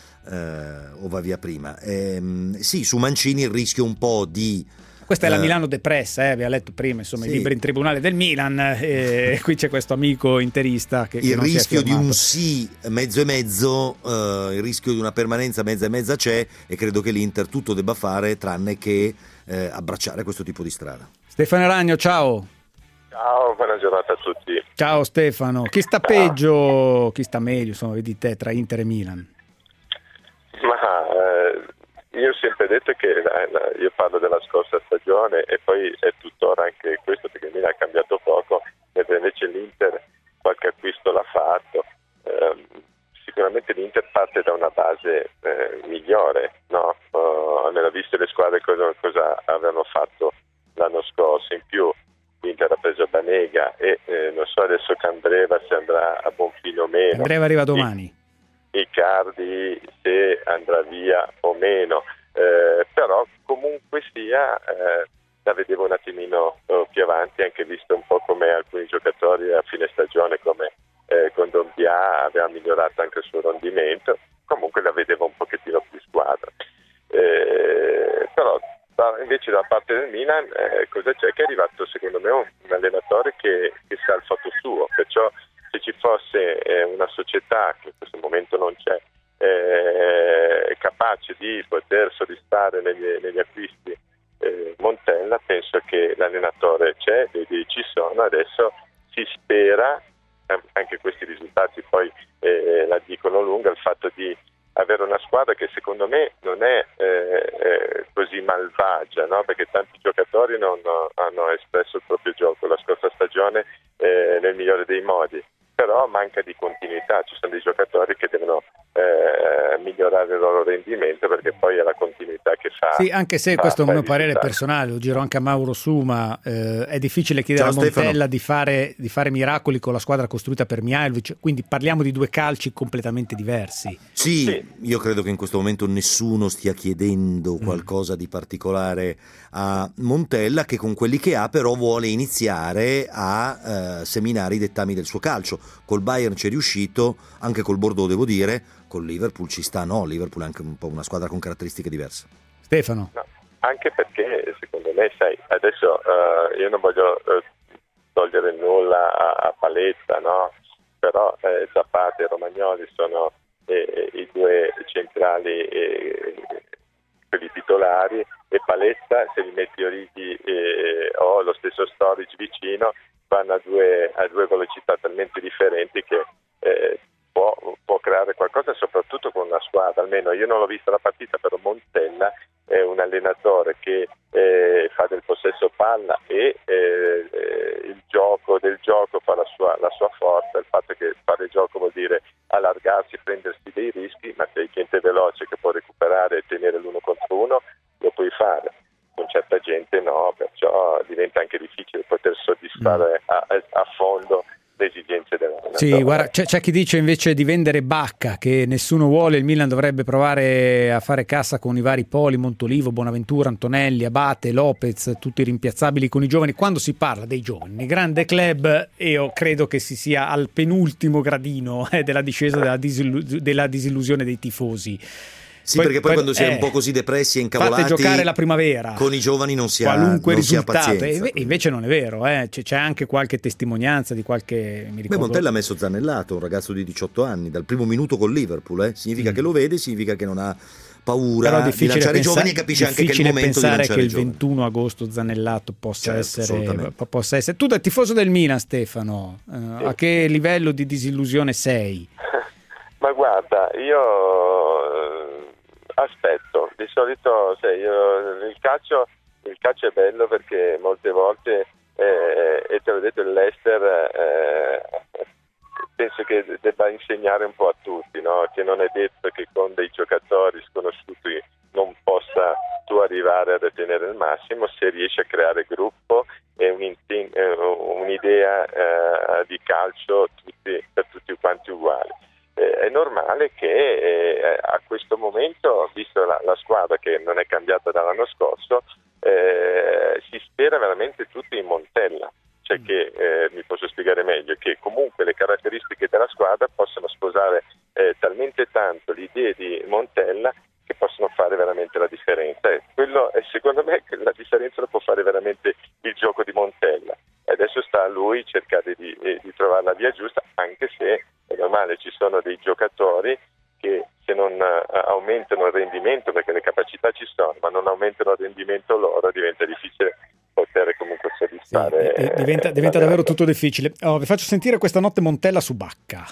o va via prima. Sì, su Mancini il rischio un po' di...
Questa è la Milano depressa, abbiamo letto prima, insomma, sì, i libri in tribunale del Milan, qui c'è questo amico interista che
il
non
rischio
si è
di un sì mezzo e mezzo, il rischio di una permanenza mezza e mezza c'è, e credo che l'Inter tutto debba fare tranne che abbracciare questo tipo di strada.
Stefano Ragno, ciao.
Ciao, buona giornata a tutti.
Ciao Stefano, chi sta peggio, chi sta meglio, insomma, vedi te, tra Inter e Milan?
Ma io ho sempre detto che io parlo della scorsa stagione e poi è tuttora anche questo, perché il Milan ha cambiato poco, mentre invece l'Inter qualche acquisto l'ha fatto. Sicuramente l'Inter parte da una base migliore, no? Almeno visto le squadre cosa avevano fatto l'anno scorso. In più l'Inter ha preso Banega e non so adesso Candreva se andrà a buon fine o meno.
Candreva arriva domani.
Icardi se andrà via o meno, però comunque sia la vedevo un attimino più avanti, anche visto un po' come alcuni giocatori a fine stagione come con Dombia aveva migliorato anche il suo rendimento, comunque la vedevo un pochettino più squadra, però invece da parte del Milan cosa c'è? Che è arrivato secondo me un allenatore che sa il fatto suo, perciò se ci fosse una società, che in questo momento non c'è, capace di poter soddisfare negli acquisti Montella, penso che l'allenatore c'è, le idee ci sono, adesso si spera, anche questi risultati poi la dicono lunga, il fatto di avere una squadra che secondo me non è così malvagia, no? Perché tanti giocatori non hanno espresso il proprio gioco la scorsa stagione nel migliore dei modi, però manca di continuità, ci sono dei giocatori che devono migliorare il loro rendimento, perché poi è la continuità che fa.
Sì, anche se questo è un mio parere personale, lo giro anche a Mauro Suma, è difficile chiedere a Montella di fare miracoli con la squadra costruita per Mihajlovic, quindi parliamo di due calci completamente diversi.
Sì, io credo che in questo momento nessuno stia chiedendo qualcosa di particolare a Montella, che con quelli che ha però vuole iniziare a seminare i dettami del suo calcio. Col Bayern ci è riuscito, anche col Bordeaux devo dire, col Liverpool ci sta, no? Liverpool è anche un po' una squadra con caratteristiche diverse.
Stefano?
No, anche perché secondo me, sai, adesso io non voglio togliere nulla a Paletta, no? Però Zapata e Romagnoli sono i due centrali, quelli titolari, e Paletta, se li metti Origi o lo stesso Sturridge vicino, vanno a due velocità talmente differenti che può creare qualcosa, soprattutto con una squadra. Almeno io non l'ho vista la partita, però Montella è un allenatore che fa del possesso palla e il gioco del gioco fa la sua forza. Il fatto che fare il gioco vuol dire allargarsi, prendersi dei rischi, ma se hai gente veloce che può recuperare e tenere l'uno contro uno, lo puoi fare. Con certa gente no, perciò diventa anche difficile poter soddisfare a fondo le esigenze dell'allenatore.
Sì, guarda, c'è chi dice invece di vendere Bacca, che nessuno vuole, il Milan dovrebbe provare a fare cassa con i vari poli, Montolivo, Bonaventura, Antonelli, Abate, Lopez, tutti rimpiazzabili con i giovani. Quando si parla dei giovani, grande club, io credo che si sia al penultimo gradino della discesa della disillusione dei tifosi.
Sì, perché poi quando si è un po' così depressi e incavolati,
fate giocare la primavera,
con i giovani non si ha
qualunque
risultato.
E invece non è vero, c'è anche qualche testimonianza di qualche.
Montella ha messo Zannellato, un ragazzo di 18 anni, dal primo minuto con Liverpool. Significa che lo vede, significa che non ha paura di lanciare i giovani, e capisce anche che è il momento di lanciare
che il 21 agosto Zannellato possa essere. Tu da tifoso del Milan, Stefano, a che livello di disillusione sei?
Ma guarda, io aspetto, di solito il calcio è bello perché molte volte, e te l'ho detto, il Leicester penso che debba insegnare un po' a tutti, no? Che non è detto che con dei giocatori sconosciuti non possa tu arrivare ad ottenere il massimo, se riesci a creare gruppo e un'idea di calcio per tutti quanti uguali. È normale che a questo momento, visto la squadra che non è cambiata dall'anno scorso, si spera veramente tutti in Montella, cioè che mi posso spiegare meglio, che comunque le caratteristiche della squadra possono sposare talmente tanto l'idea di Montella che possono fare veramente la differenza. Secondo me la differenza la può fare veramente il gioco di Montella, e adesso sta a lui cercare di trovare la via giusta, anche se è normale, ci sono dei giocatori che se non aumentano il rendimento, perché le capacità ci sono, ma non aumentano il rendimento loro, diventa difficile poter comunque soddisfare.
Sì, diventa davvero tutto difficile. Vi faccio sentire questa notte Montella su Bacca.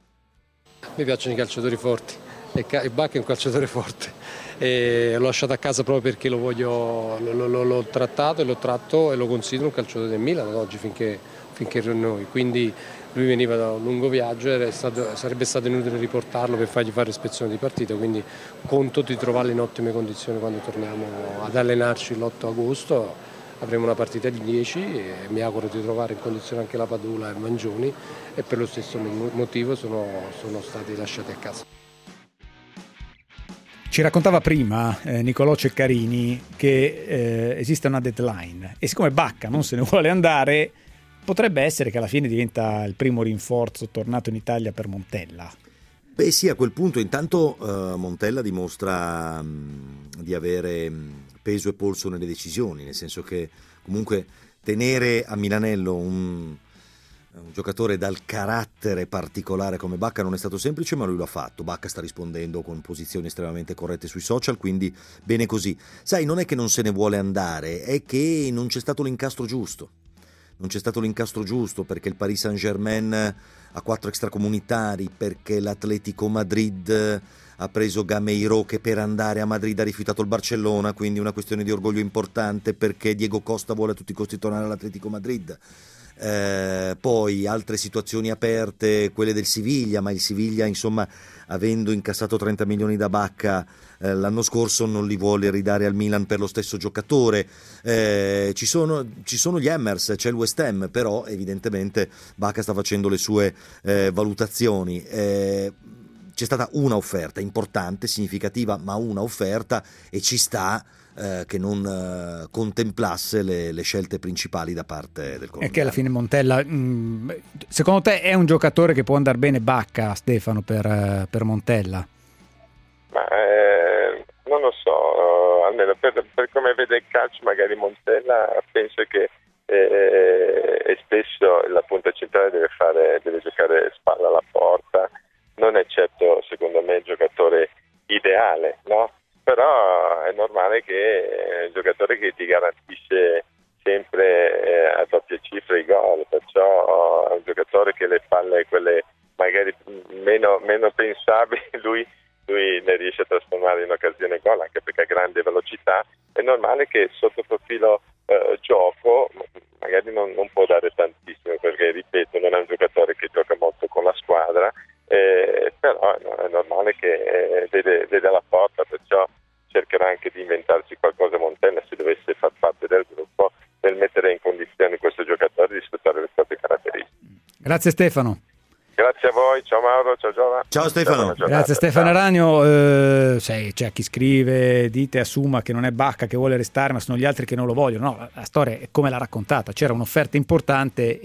Mi piacciono i calciatori forti e Bacca è un calciatore forte. E l'ho lasciato a casa proprio perché l'ho trattato e lo tratto e lo considero un calciatore del Milan ad oggi finché è noi, quindi lui veniva da un lungo viaggio e sarebbe stato inutile riportarlo per fargli fare ispezione di partita, quindi conto di trovarlo in ottime condizioni quando torniamo ad allenarci l'8 agosto. Avremo una partita di 10 e mi auguro di trovare in condizione anche la Padula e Mangioni, e per lo stesso motivo sono stati lasciati a casa.
Ci raccontava prima Nicolò Ceccarini che esiste una deadline, e siccome Bacca non se ne vuole andare, potrebbe essere che alla fine diventa il primo rinforzo tornato in Italia per Montella.
Beh sì, a quel punto intanto Montella dimostra di avere peso e polso nelle decisioni, nel senso che comunque tenere a Milanello un Un giocatore dal carattere particolare come Bacca non è stato semplice, ma lui lo ha fatto. Bacca sta rispondendo con posizioni estremamente corrette sui social, quindi bene così. Sai, non è che non se ne vuole andare, è che non c'è stato l'incastro giusto. Non c'è stato l'incastro giusto perché il Paris Saint-Germain ha 4 extracomunitari, perché l'Atletico Madrid ha preso Gameiro che per andare a Madrid ha rifiutato il Barcellona, quindi una questione di orgoglio importante, perché Diego Costa vuole a tutti i costi tornare all'Atletico Madrid. Poi altre situazioni aperte, quelle del Siviglia, ma il Siviglia, insomma, avendo incassato 30 milioni da Bacca l'anno scorso, non li vuole ridare al Milan per lo stesso giocatore. Ci sono gli Hammers, c'è il West Ham, però evidentemente Bacca sta facendo le sue valutazioni. C'è stata una offerta importante, significativa, ma una offerta, e ci sta che non contemplasse le scelte principali da parte del colombiano.
E che alla fine Montella, secondo te è un giocatore che può andare bene Bacca, Stefano, per Montella?
Ma non lo so, almeno per come vede il calcio magari Montella penso che e spesso la punta centrale deve giocare spalla alla porta. Non è certo, secondo me, il giocatore ideale, no? Però è normale che è un giocatore che ti garantisce sempre a doppia cifra i gol, perciò è un giocatore che le palle, quelle magari meno pensabili, lui ne riesce a trasformare in occasione gol, anche perché ha grande velocità. È normale che sotto profilo gioco magari non può dare tantissimo, perché ripeto, non è un giocatore che gioca molto con la squadra. Però è normale che vede la porta, perciò cercherà anche di inventarsi qualcosa Montella, se dovesse far parte del gruppo, per mettere in condizione questo giocatore di sfruttare le proprie caratteristiche.
Grazie Stefano.
Grazie a voi, ciao Mauro, ciao Giova.
Ciao Stefano.
Grazie Stefano Aranio. C'è chi scrive, dite a Suma che non è Bacca che vuole restare, ma sono gli altri che non lo vogliono. No, la storia è come l'ha raccontata, c'era un'offerta importante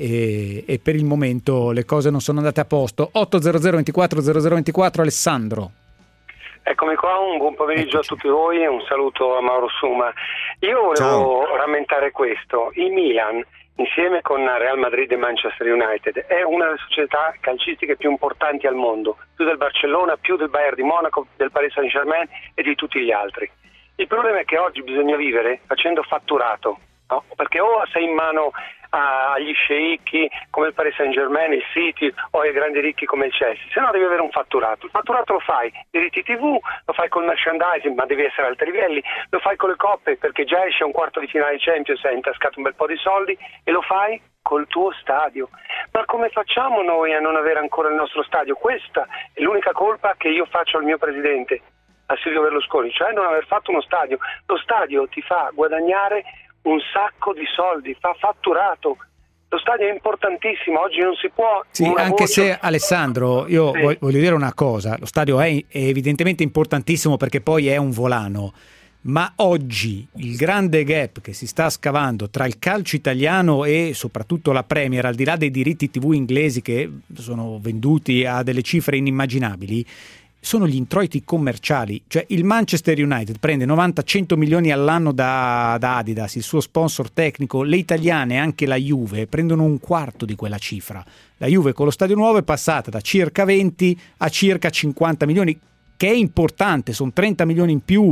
e per il momento le cose non sono andate a posto. 800 24 0024, Alessandro.
Eccomi qua, un buon pomeriggio a tutti voi e un saluto a Mauro Suma. Io volevo rammentare questo: il Milan, insieme con Real Madrid e Manchester United, è una delle società calcistiche più importanti al mondo, più del Barcellona, più del Bayern di Monaco, del Paris Saint-Germain e di tutti gli altri. Il problema è che oggi bisogna vivere facendo fatturato, no? Perché o sei in mano agli sceicchi come il Paris Saint-Germain, il City, o ai grandi ricchi come il Chelsea, se no devi avere un fatturato. Il fatturato lo fai diritti TV, lo fai col merchandising, ma devi essere a alti livelli, lo fai con le coppe perché già esce un quarto di finale Champions e hai intascato un bel po' di soldi, e lo fai col tuo stadio. Ma come facciamo noi a non avere ancora il nostro stadio? Questa è l'unica colpa che io faccio al mio presidente, a Silvio Berlusconi, cioè non aver fatto uno stadio. Lo stadio ti fa guadagnare un sacco di soldi, fa fatturato. Lo stadio è importantissimo, oggi non si può...
Sì, anche se, Alessandro, io voglio dire una cosa, lo stadio è evidentemente importantissimo perché poi è un volano, ma oggi il grande gap che si sta scavando tra il calcio italiano e soprattutto la Premier, al di là dei diritti TV inglesi che sono venduti a delle cifre inimmaginabili, sono gli introiti commerciali. Cioè il Manchester United prende 90-100 milioni all'anno da Adidas, il suo sponsor tecnico. Le italiane, anche la Juve, prendono un quarto di quella cifra. La Juve con lo stadio nuovo è passata da circa 20 a circa 50 milioni, che è importante, sono 30 milioni in più,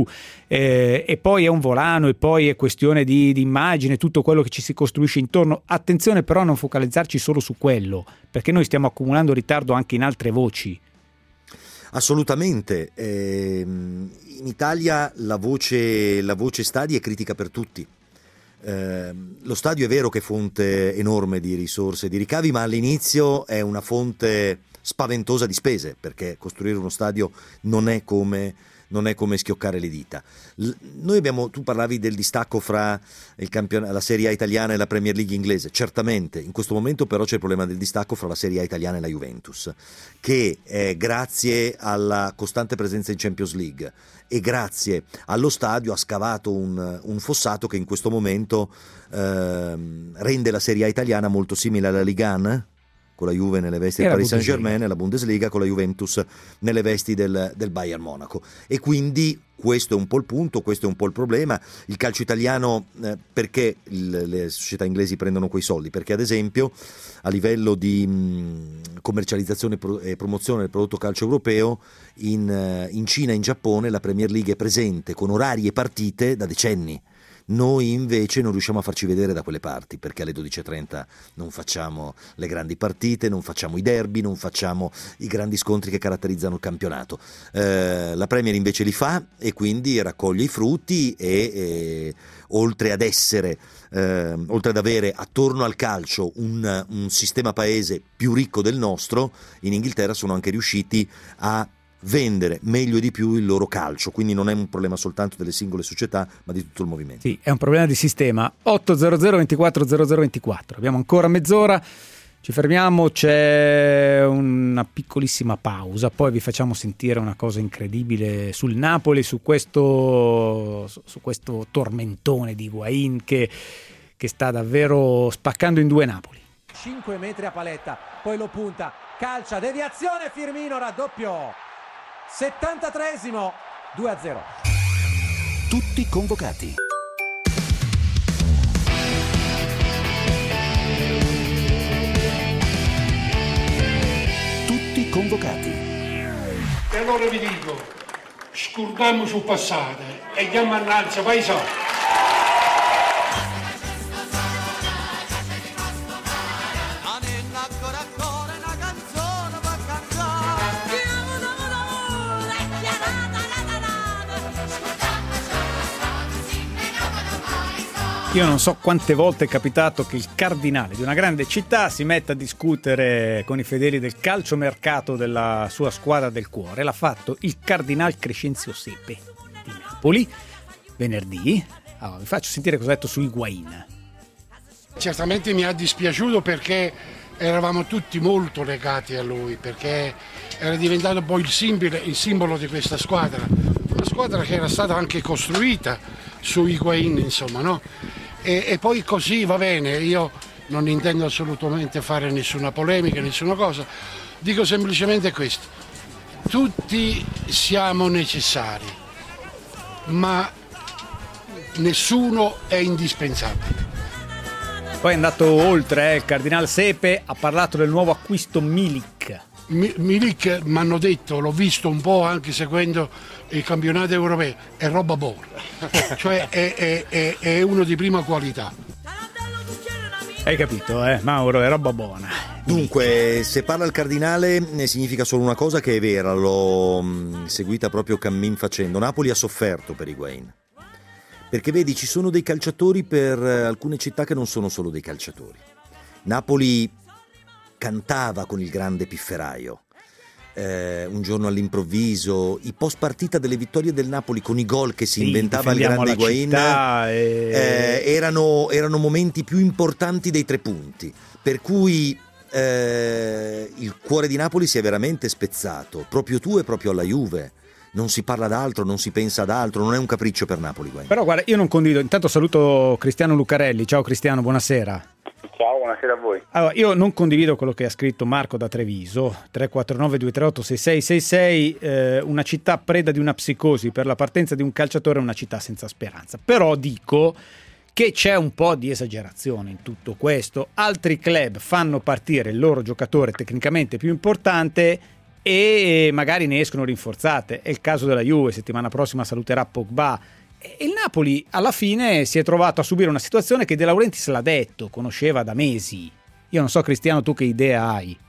e poi è un volano, e poi è questione di immagine, tutto quello che ci si costruisce intorno. Attenzione però a non focalizzarci solo su quello, perché noi stiamo accumulando ritardo anche in altre voci.
Assolutamente. In Italia la voce stadi è critica per tutti. Lo stadio è vero che è fonte enorme di risorse, di ricavi, ma all'inizio è una fonte spaventosa di spese, perché costruire uno stadio non è come schioccare le dita. Tu parlavi del distacco fra la Serie A italiana e la Premier League inglese. Certamente, in questo momento però c'è il problema del distacco fra la Serie A italiana e la Juventus, che grazie alla costante presenza in Champions League e grazie allo stadio ha scavato un fossato che in questo momento rende la Serie A italiana molto simile alla Ligue 1. con la Juve nelle vesti del Paris Saint-Germain, e la Bundesliga con la Juventus nelle vesti del Bayern Monaco. E quindi questo è un po' il punto, questo è un po' il problema. Il calcio italiano, perché le società inglesi prendono quei soldi? Perché ad esempio a livello di commercializzazione e promozione del prodotto calcio europeo, in Cina e in Giappone la Premier League è presente con orari e partite da decenni. Noi invece non riusciamo a farci vedere da quelle parti, perché alle 12.30 non facciamo le grandi partite, non facciamo i derby, non facciamo i grandi scontri che caratterizzano il campionato. La Premier invece li fa, e quindi raccoglie i frutti e oltre ad avere attorno al calcio un sistema paese più ricco del nostro, in Inghilterra sono anche riusciti a vendere meglio e di più il loro calcio, quindi non è un problema soltanto delle singole società, ma di tutto il movimento.
Sì, è un problema di sistema. 800 24 0024. Abbiamo ancora mezz'ora, ci fermiamo, c'è una piccolissima pausa, poi vi facciamo sentire una cosa incredibile sul Napoli, su questo tormentone di Higuaín che sta davvero spaccando in due Napoli.
5 metri a paletta, poi lo punta, calcia, deviazione, Firmino, raddoppio. 73esimo, 2-0.
Tutti convocati. Tutti convocati.
E allora vi dico, scordiamo sul passato e andiamo annanzi, vai so.
Io non so quante volte è capitato che il cardinale di una grande città si metta a discutere con i fedeli del calciomercato della sua squadra del cuore. L'ha fatto il cardinal Crescenzio Sepe di Napoli venerdì. Allora, vi faccio sentire cosa ha detto su Higuaín.
Certamente mi ha dispiaciuto, perché eravamo tutti molto legati a lui, perché era diventato poi il simbolo di questa squadra, una squadra che era stata anche costruita su Higuaín, insomma, no? E poi così va bene, io non intendo assolutamente fare nessuna polemica, nessuna cosa, dico semplicemente questo: tutti siamo necessari, ma nessuno è indispensabile.
Poi è andato oltre, il cardinal Sepe ha parlato del nuovo acquisto Milik.
Milik, mi hanno detto, l'ho visto un po' anche seguendo il campionato europeo, è roba buona, cioè è uno di prima qualità.
Hai capito, Mauro, è roba buona.
Dunque, se parla il cardinale significa solo una cosa che è vera, l'ho seguita proprio cammin facendo. Napoli ha sofferto per Higuaín, perché vedi, ci sono dei calciatori per alcune città che non sono solo dei calciatori. Napoli cantava con il grande pifferaio, un giorno all'improvviso, i post partita delle vittorie del Napoli con i gol che si inventava il grande Higuaín, erano momenti più importanti dei 3 punti, per cui il cuore di Napoli si è veramente spezzato, proprio tu e proprio alla Juve. Non si parla d'altro, non si pensa ad altro, non è un capriccio per Napoli.
Però guarda, io non condivido. Intanto saluto Cristiano Lucarelli. Ciao Cristiano, buonasera.
Ciao, buonasera a voi.
Allora, io non condivido quello che ha scritto Marco da Treviso, 349-238-6666, una città preda di una psicosi per la partenza di un calciatore è una città senza speranza. Però dico che c'è un po' di esagerazione in tutto questo. Altri club fanno partire il loro giocatore tecnicamente più importante e magari ne escono rinforzate. È il caso della Juve, settimana prossima saluterà Pogba. E il Napoli alla fine si è trovato a subire una situazione che De Laurentiis l'ha detto, conosceva da mesi. Io non so, Cristiano, tu che idea hai?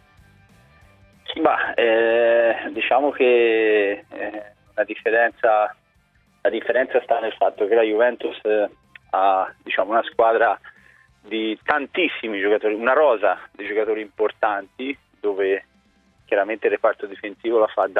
Diciamo che la differenza sta nel fatto che la Juventus ha, diciamo, una squadra di tantissimi giocatori, una rosa di giocatori importanti, dove chiaramente il reparto difensivo la fa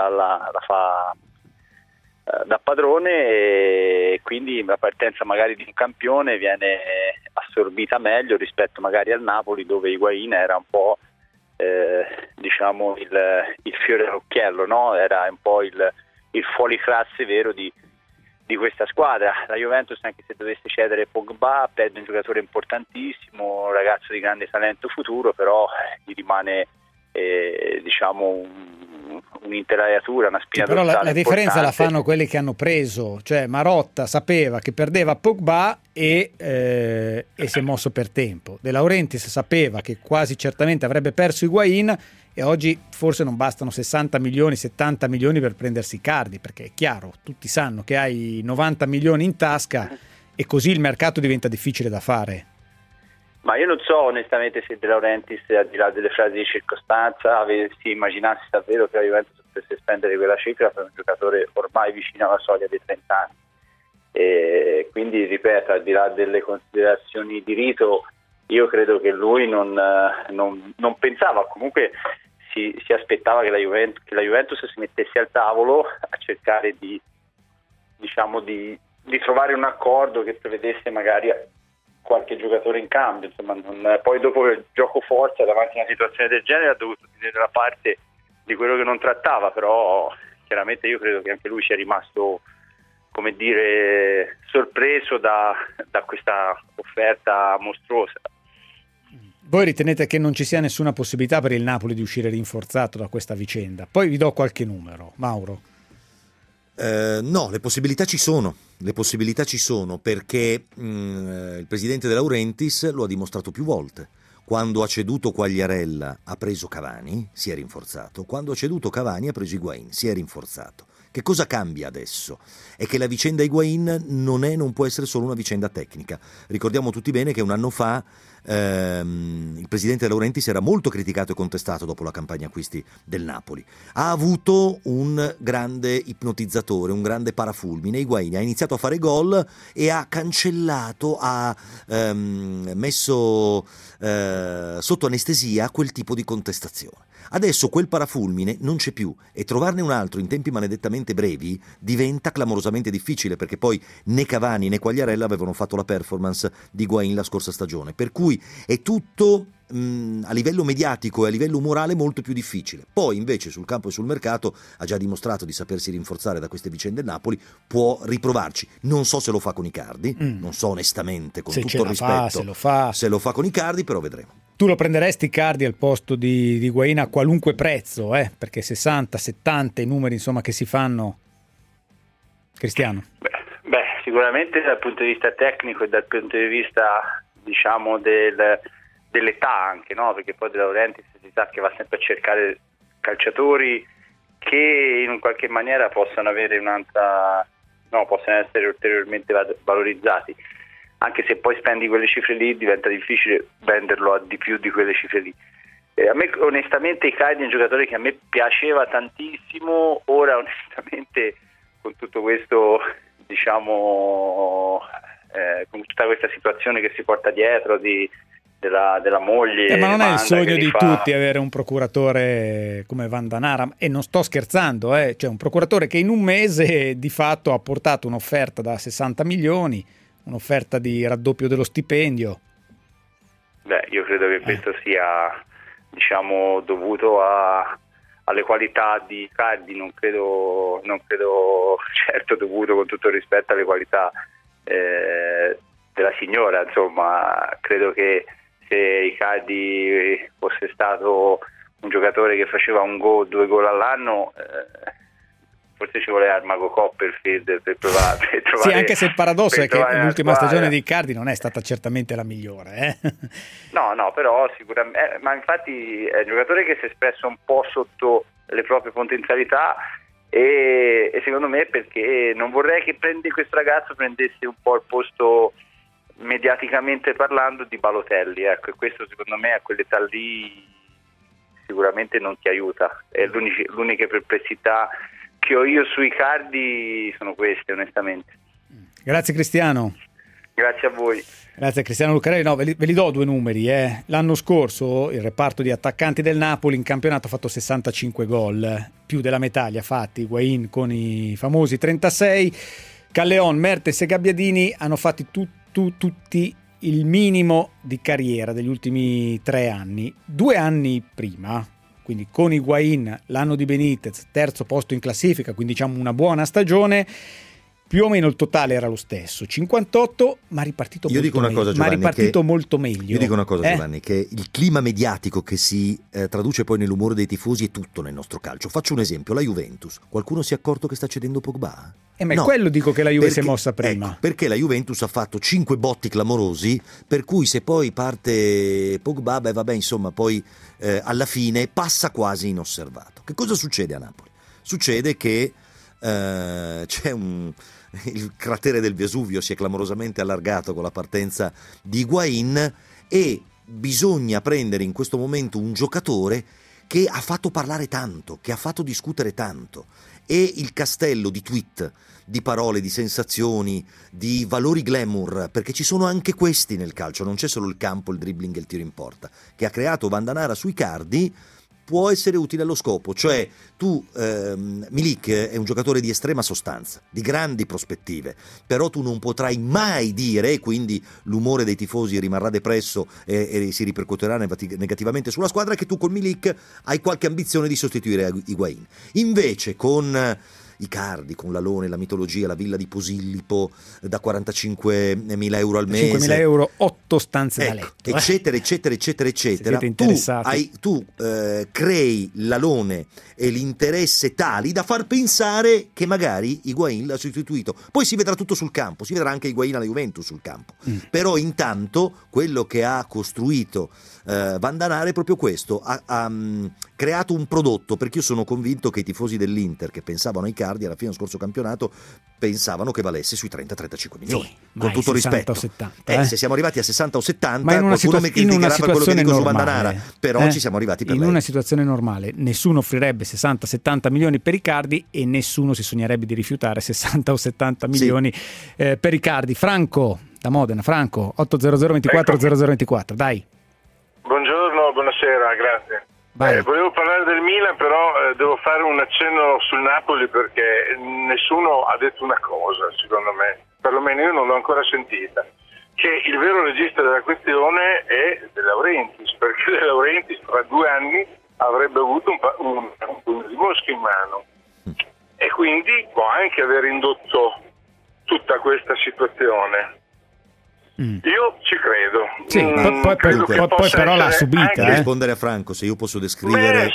da padrone, e quindi la partenza magari di un campione viene assorbita meglio rispetto magari al Napoli, dove Higuaín era un po' diciamo il fiore all'occhiello, no? Era un po' il fuoriclasse vero di questa squadra. La Juventus, anche se dovesse cedere Pogba, perde un giocatore importantissimo, un ragazzo di grande talento futuro, però gli rimane un'intelaiatura, una spina
però
dorsale
la differenza
importante.
la fanno quelli che hanno preso, cioè Marotta sapeva che perdeva Pogba e si è mosso per tempo. De Laurentiis sapeva che quasi certamente avrebbe perso Higuain e oggi forse non bastano 60 milioni, 70 milioni per prendersi Icardi, perché è chiaro, tutti sanno che hai 90 milioni in tasca e così il mercato diventa difficile da fare.
Ma io non so onestamente se De Laurentiis, al di là delle frasi di circostanza, si immaginasse davvero che la Juventus potesse spendere quella cifra per un giocatore ormai vicino alla soglia dei 30 anni. E quindi, ripeto, al di là delle considerazioni di rito, io credo che lui non pensava, comunque si aspettava che la Juventus si mettesse al tavolo a cercare di trovare un accordo che prevedesse magari qualche giocatore in cambio, insomma, poi dopo il gioco forza davanti a una situazione del genere ha dovuto tenere la parte di quello che non trattava, però chiaramente io credo che anche lui sia rimasto, come dire, sorpreso da questa offerta mostruosa.
Voi ritenete che non ci sia nessuna possibilità per il Napoli di uscire rinforzato da questa vicenda? Poi vi do qualche numero. Mauro?
No, le possibilità ci sono perché il presidente De Laurentiis lo ha dimostrato più volte. Quando ha ceduto Quagliarella ha preso Cavani, si è rinforzato. Quando ha ceduto Cavani ha preso Higuain, si è rinforzato. Che cosa cambia adesso? È che la vicenda Higuain non può essere solo una vicenda tecnica. Ricordiamo tutti bene che un anno fa il presidente De Laurentiis era molto criticato e contestato dopo la campagna acquisti del Napoli. Ha avuto un grande ipnotizzatore, un grande parafulmine. Higuain ha iniziato a fare gol e ha cancellato, ha messo sotto anestesia quel tipo di contestazione. Adesso quel parafulmine non c'è più e trovarne un altro in tempi maledettamente brevi diventa clamorosamente difficile, perché poi né Cavani né Quagliarella avevano fatto la performance di Higuain la scorsa stagione, per cui è tutto a livello mediatico e a livello morale molto più difficile. Poi invece sul campo e sul mercato ha già dimostrato di sapersi rinforzare da queste vicende. Il Napoli può riprovarci, non so se lo fa con Icardi, non so onestamente, con
se
tutto il rispetto,
se lo fa
con Icardi, però vedremo.
Tu lo prenderesti Icardi al posto di Higuain a qualunque prezzo, perché 60, 70 i numeri insomma che si fanno. Cristiano?
Beh, sicuramente dal punto di vista tecnico e dal punto di vista, diciamo, dell'età anche, no? Perché poi De Laurentiis si sa che va sempre a cercare calciatori che in un qualche maniera possano avere possono essere ulteriormente valorizzati. Anche se poi spendi quelle cifre lì diventa difficile venderlo a di più di quelle cifre lì. A me onestamente Icardi è un giocatore che a me piaceva tantissimo, ora onestamente con tutto questo, diciamo, con tutta questa situazione che si porta dietro della moglie.
Ma non è il sogno di tutti avere un procuratore come Vandanara, e non sto scherzando, cioè un procuratore che in un mese di fatto ha portato un'offerta da 60 milioni, un'offerta di raddoppio dello stipendio.
Beh, io credo che questo sia, diciamo, dovuto alle qualità di Icardi, non credo certo dovuto, con tutto il rispetto, alle qualità della signora. Insomma, credo che se Icardi fosse stato un giocatore che faceva 2 gol all'anno, forse ci voleva il Mago Copperfield per trovare.
Sì, anche se il paradosso è che l'ultima stagione di Icardi non è stata certamente la migliore.
No, però sicuramente. Ma infatti è un giocatore che si è espresso un po' sotto le proprie potenzialità e secondo me perché non vorrei che questo ragazzo prendesse un po' il posto, mediaticamente parlando, di Balotelli. Ecco, e questo secondo me a quell'età lì sicuramente non ti aiuta. È l'unica perplessità che ho io su Icardi sono queste, onestamente.
Grazie Cristiano.
Grazie a voi.
Grazie a Cristiano Lucarelli. No, ve li do 2 numeri. L'anno scorso il reparto di attaccanti del Napoli in campionato ha fatto 65 gol, più della metà li ha fatti Higuain con i famosi 36. Calleon, Mertens e Gabbiadini hanno fatti tutti il minimo di carriera degli ultimi 3 anni. 2 anni prima, quindi con Higuain, l'anno di Benitez, terzo posto in classifica, quindi diciamo una buona stagione, più o meno il totale era lo stesso, 58, ma ripartito
Io
molto
dico una
meglio.
cosa, Giovanni,
ma ripartito molto meglio.
Io dico una cosa, Giovanni, che il clima mediatico che si traduce poi nell'umore dei tifosi è tutto nel nostro calcio. Faccio un esempio, la Juventus. Qualcuno si è accorto che sta cedendo Pogba?
Ma
no,
è quello dico che la Juve si è mossa prima.
Ecco, perché la Juventus ha fatto 5 botti clamorosi, per cui se poi parte Pogba, insomma, poi alla fine passa quasi inosservato. Che cosa succede a Napoli? Succede che c'è il cratere del Vesuvio si è clamorosamente allargato con la partenza di Higuaín e bisogna prendere in questo momento un giocatore che ha fatto parlare tanto, che ha fatto discutere tanto, e il castello di tweet, di parole, di sensazioni, di valori glamour, perché ci sono anche questi nel calcio, non c'è solo il campo, il dribbling e il tiro in porta, che ha creato Vandanara su Icardi, può essere utile allo scopo. Cioè tu, Milik è un giocatore di estrema sostanza, di grandi prospettive, però tu non potrai mai dire, e quindi l'umore dei tifosi rimarrà depresso e si ripercuoterà negativamente sulla squadra, che tu con Milik hai qualche ambizione di sostituire Higuaín. Invece con Icardi, con l'Alone, la mitologia, la villa di Posillipo da 45.000 euro al mese,
5.000 euro, 8 stanze da letto,
eccetera, tu crei l'Alone e l'interesse tali da far pensare che magari Higuaín l'ha sostituito. Poi si vedrà tutto sul campo, si vedrà anche Higuaín alla Juventus sul campo, però intanto quello che ha costruito Vandanara è proprio questo, ha creato un prodotto, perché io sono convinto che i tifosi dell'Inter che pensavano ai Icardi alla fine dello scorso campionato pensavano che valesse sui 30-35 milioni, con tutto
60
rispetto,
o 70,
se siamo arrivati a 60 o 70
ma
qualcuno mi criticherà per quello che dico su Vandanara, però ci siamo arrivati per
in
lei.
una situazione normale nessuno offrirebbe 60-70 milioni per Icardi e nessuno si sognerebbe di rifiutare 60 o 70 milioni per Icardi. Franco da Modena, Franco 800 24 0024, dai.
Buongiorno, buonasera, grazie. Volevo parlare del Milan, però devo fare un accenno sul Napoli perché nessuno ha detto una cosa, secondo me, perlomeno io non l'ho ancora sentita, che il vero regista della questione è De Laurentiis, perché De Laurentiis tra 2 anni avrebbe avuto un pugno di mosche in mano e quindi può anche aver indotto tutta questa situazione. Io ci credo.
Poi però l'ha subita.
Per rispondere a Franco, se io posso descrivere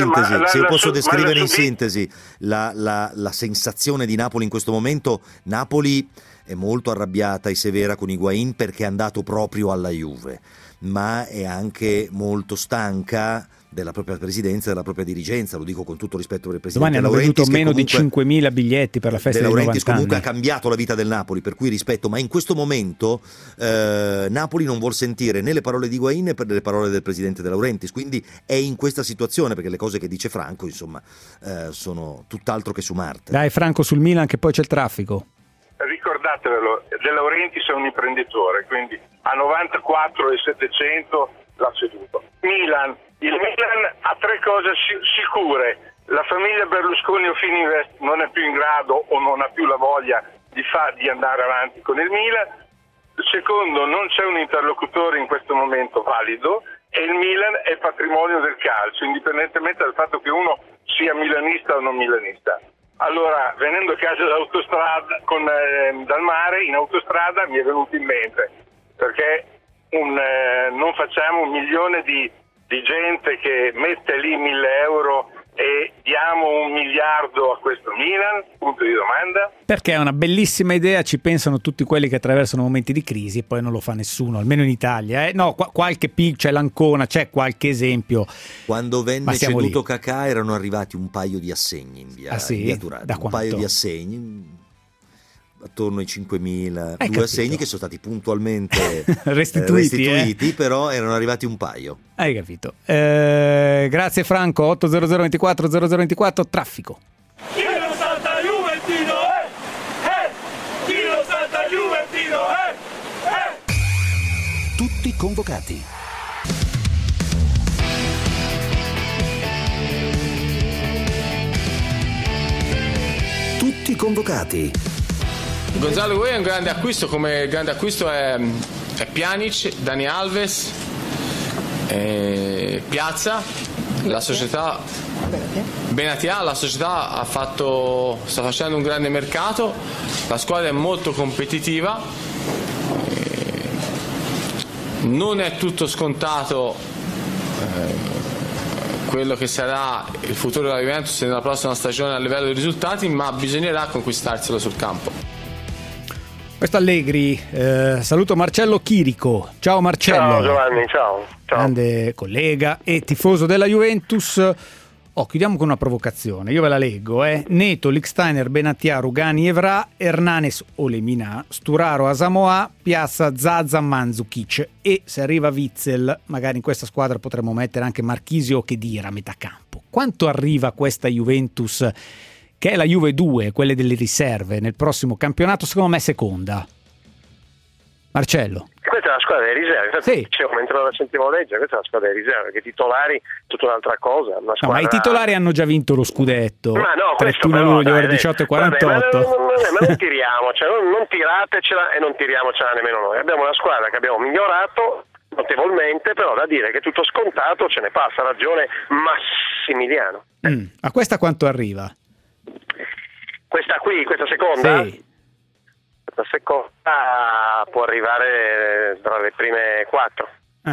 in sintesi la sensazione di Napoli in questo momento, Napoli è molto arrabbiata e severa con Higuaín perché è andato proprio alla Juve, ma è anche molto stanca della propria presidenza, della propria dirigenza, lo dico con tutto rispetto per il presidente.
Domani hanno venduto meno di 5.000 biglietti per la festa
De
dei 90
Laurentiis comunque
anni.
ha cambiato la vita del Napoli, per cui rispetto, ma in questo momento Napoli non vuol sentire né le parole di Higuaín né le parole del presidente De Laurentiis, quindi è in questa situazione, perché le cose che dice Franco insomma sono tutt'altro che su Marte.
Dai Franco, sul Milan che poi c'è il traffico.
Ricordatevelo, De Laurentiis è un imprenditore, quindi a 94.700 l'ha ceduto. Il Milan ha 3 cose sicure: la famiglia Berlusconi o Fininvest non è più in grado o non ha più la voglia di andare avanti con il Milan. Secondo, non c'è un interlocutore in questo momento valido e il Milan è patrimonio del calcio, indipendentemente dal fatto che uno sia milanista o non milanista. Allora, venendo a casa dall'autostrada dal mare in autostrada mi è venuto in mente, perché non facciamo 1 milione di gente che mette lì 1.000 euro e diamo 1 miliardo a questo Milan? Punto di domanda.
Perché è una bellissima idea, ci pensano tutti quelli che attraversano momenti di crisi e poi non lo fa nessuno, almeno in Italia. No, c'è l'Ancona, c'è qualche esempio.
Quando venne ceduto Kakà erano arrivati un paio di assegni in via Turati,
da quanto?
Paio di assegni attorno ai 5.000, 2 assegni che sono stati puntualmente restituiti, però erano arrivati un paio.
Hai capito. Grazie Franco. 800 24 0024, traffico.
Chi lo salta Juventino, Chi lo salta Juventino,
Tutti convocati. Tutti convocati.
Gonzalo Higuaín è un grande acquisto, come grande acquisto è Pjanic, Dani Alves, Piazza, la società Benatia, la società sta facendo un grande mercato, la squadra è molto competitiva, non è tutto scontato quello che sarà il futuro della Juventus nella prossima stagione a livello di risultati, ma bisognerà conquistarselo sul campo.
Questo Allegri, saluto Marcello Chirico. Ciao Marcello.
Ciao Giovanni, ciao.
Grande collega e tifoso della Juventus. Chiudiamo con una provocazione, io ve la leggo. Neto, Lichtsteiner, Benatia, Rugani, Evra, Hernanes, Olemina, Sturaro, Asamoah, Piazza, Zaza, Mandzukic. E se arriva Witsel, magari in questa squadra potremmo mettere anche Marchisio o Khedira a metà campo. Quanto arriva questa Juventus, che è la Juve 2, quelle delle riserve, nel prossimo campionato? Secondo me seconda. Marcello.
Questa è la squadra delle riserve, infatti dicevo mentre la sentivo leggere, questa è la squadra delle riserve, che i titolari tutta un'altra cosa. Una squadra...
No, ma i titolari hanno già vinto lo scudetto.
Ma no,
31 luglio, ore 18:48.
Ma non tiriamocela, non tiratecela e non tiriamocela nemmeno noi. Abbiamo una squadra che abbiamo migliorato notevolmente, però da dire che è tutto scontato ce ne passa ragione Massimiliano.
A questa quanto arriva?
Questa seconda?
Sì.
La seconda può arrivare tra le prime 4.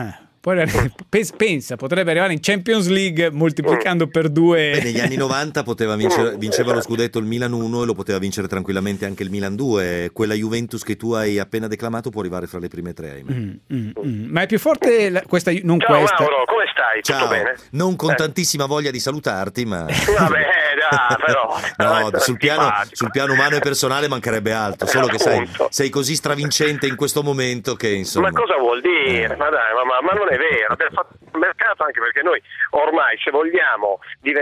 Pensa, potrebbe arrivare in Champions League moltiplicando per 2.
Beh, negli anni 90 vinceva lo scudetto il Milan 1 e lo poteva vincere tranquillamente anche il Milan 2. Quella Juventus che tu hai appena declamato può arrivare fra le prime 3.
Ma è più forte questa, non
Ciao
questa.
Mauro, come stai?
Ciao.
Tutto bene?
Non con tantissima voglia di salutarti, ma
vabbè, però
no, sul piano umano e personale mancherebbe altro, solo che sei così stravincente in questo momento che insomma.
Ma cosa vuol dire? Ma dai, ma non è vero, abbiamo fatto un mercato anche perché noi ormai se vogliamo